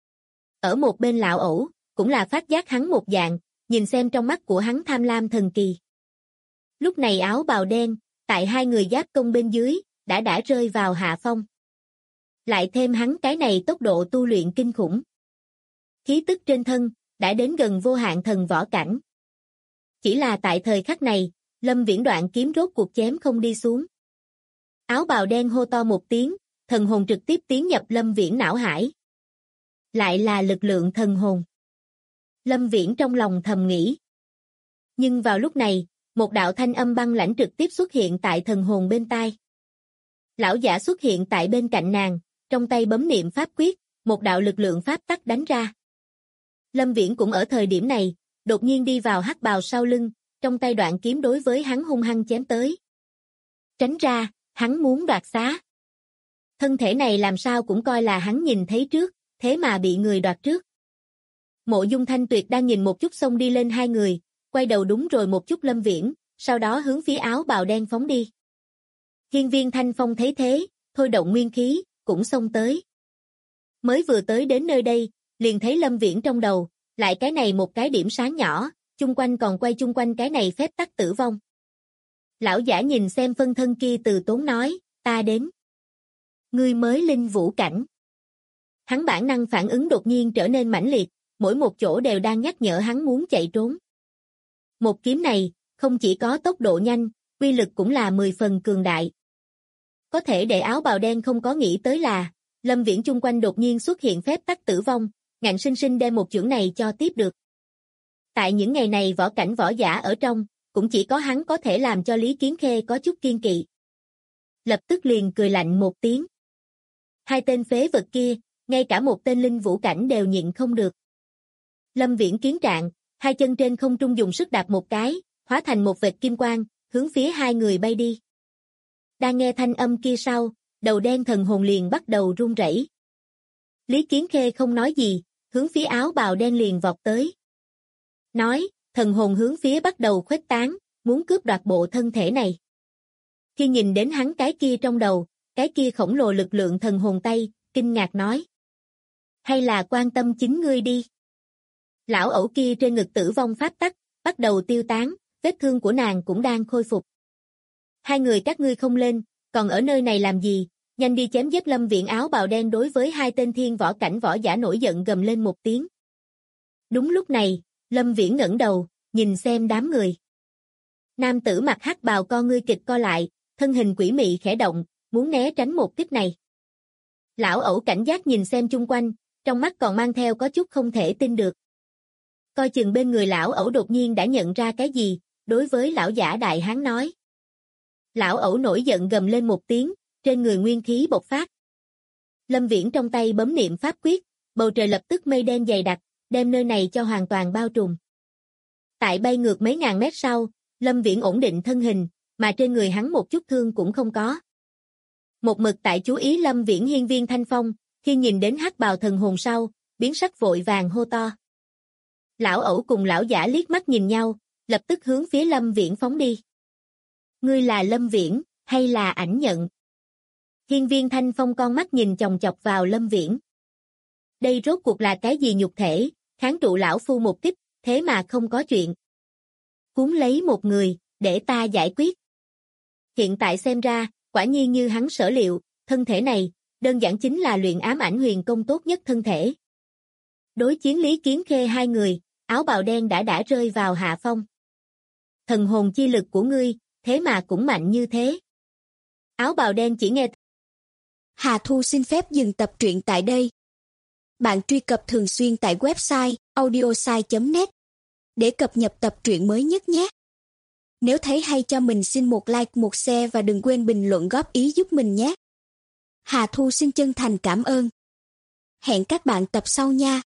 Ở một bên lão ẩu, cũng là phát giác hắn một dạng, nhìn xem trong mắt của hắn tham lam thần kỳ. Lúc này áo bào đen, tại 2 người giáp công bên dưới, đã rơi vào hạ phong. Lại thêm hắn cái này tốc độ tu luyện kinh khủng. Khí tức trên thân, đã đến gần vô hạn thần võ cảnh. Chỉ là tại thời khắc này, Lâm Viễn đoạn kiếm rốt cuộc chém không đi xuống. Áo bào đen hô to một tiếng, thần hồn trực tiếp tiến nhập Lâm Viễn não hải. Lại là lực lượng thần hồn. Lâm Viễn trong lòng thầm nghĩ. Nhưng vào lúc này, một đạo thanh âm băng lãnh trực tiếp xuất hiện tại thần hồn bên tai. Lão giả xuất hiện tại bên cạnh nàng, trong tay bấm niệm pháp quyết, một đạo lực lượng pháp tắc đánh ra. Lâm Viễn cũng ở thời điểm này, đột nhiên đi vào hắc bào sau lưng, trong tay đoạn kiếm đối với hắn hung hăng chém tới. Tránh ra, hắn muốn đoạt xá. Thân thể này làm sao cũng coi là hắn nhìn thấy trước, thế mà bị người đoạt trước. Mộ Dung Thanh Tuyệt đang nhìn một chút xông đi lên hai người, quay đầu đúng rồi một chút Lâm Viễn, sau đó hướng phía áo bào đen phóng đi. Hiên Viên Thanh Phong thấy thế, thôi động nguyên khí, cũng xông tới. Mới vừa tới đến nơi đây, liền thấy Lâm Viễn trong đầu, lại cái này một cái điểm sáng nhỏ, chung quanh còn quay chung quanh cái này phép tắc tử vong. Lão giả nhìn xem phân thân kia từ tốn nói, ta đến. Ngươi mới linh vũ cảnh. Hắn bản năng phản ứng đột nhiên trở nên mãnh liệt, mỗi một chỗ đều đang nhắc nhở hắn muốn chạy trốn. Một kiếm này, không chỉ có tốc độ nhanh, uy lực cũng là 10 phần cường đại. Có thể để áo bào đen không có nghĩ tới là, Lâm Viễn chung quanh đột nhiên xuất hiện phép tắc tử vong, ngạnh sinh sinh đem một chưởng này cho tiếp được. Tại những ngày này võ cảnh võ giả ở trong, cũng chỉ có hắn có thể làm cho Lý Kiến Khê có chút kiên kỵ. Lập tức liền cười lạnh một tiếng. Hai tên phế vật kia, ngay cả một tên linh vũ cảnh đều nhịn không được. Lâm Viễn kiến trạng, hai chân trên không trung dùng sức đạp một cái, hóa thành một vệt kim quang, hướng phía hai người bay đi. Đang nghe thanh âm kia sau, đầu đen thần hồn liền bắt đầu run rẩy. Lý Kiến Khê không nói gì, hướng phía áo bào đen liền vọt tới. Nói, thần hồn hướng phía bắt đầu khuếch tán, muốn cướp đoạt bộ thân thể này. Khi nhìn đến hắn cái kia trong đầu, cái kia khổng lồ lực lượng thần hồn tay, kinh ngạc nói. Hay là quan tâm chính ngươi đi. Lão ẩu kia trên ngực tử vong pháp tắc, bắt đầu tiêu tán, vết thương của nàng cũng đang khôi phục. Hai người các ngươi không lên, còn ở nơi này làm gì, nhanh đi chém giết Lâm Viễn. Áo bào đen đối với hai tên thiên võ cảnh võ giả nổi giận gầm lên một tiếng. Đúng lúc này, Lâm Viễn ngẩng đầu, nhìn xem đám người. Nam tử mặc hắc bào con ngươi kịch co lại, thân hình quỷ mị khẽ động, muốn né tránh một kích này. Lão ẩu cảnh giác nhìn xem chung quanh, trong mắt còn mang theo có chút không thể tin được. Coi chừng bên người lão ẩu đột nhiên đã nhận ra cái gì, đối với lão giả đại hán nói. Lão ẩu nổi giận gầm lên một tiếng, trên người nguyên khí bộc phát. Lâm Viễn trong tay bấm niệm pháp quyết, bầu trời lập tức mây đen dày đặc, đem nơi này cho hoàn toàn bao trùm. Tại bay ngược mấy ngàn mét sau, Lâm Viễn ổn định thân hình, mà trên người hắn một chút thương cũng không có. Một mực tại chú ý Lâm Viễn Hiên Viên Thanh Phong, khi nhìn đến hắc bào thần hồn sau, biến sắc vội vàng hô to. Lão ẩu cùng lão giả liếc mắt nhìn nhau, lập tức hướng phía Lâm Viễn phóng đi. Ngươi là Lâm Viễn, hay là ảnh nhận? Hiên Viên Thanh Phong con mắt nhìn chòng chọc vào Lâm Viễn. Đây rốt cuộc là cái gì nhục thể, kháng trụ lão phu một kích, thế mà không có chuyện. Cuốn lấy một người, để ta giải quyết. Hiện tại xem ra, quả nhiên như hắn sở liệu, thân thể này, đơn giản chính là luyện ám ảnh huyền công tốt nhất thân thể. Đối chiến Lý Kiến Khê hai người, áo bào đen đã rơi vào hạ phong. Thần hồn chi lực của ngươi, thế mà cũng mạnh như thế. Áo bào đen chỉ nghe. Hà Thu xin phép dừng tập truyện tại đây. Bạn truy cập thường xuyên tại website audiosai.net để cập nhật tập truyện mới nhất nhé. Nếu thấy hay cho mình xin một like, một share và đừng quên bình luận góp ý giúp mình nhé. Hà Thu xin chân thành cảm ơn. Hẹn các bạn tập sau nha.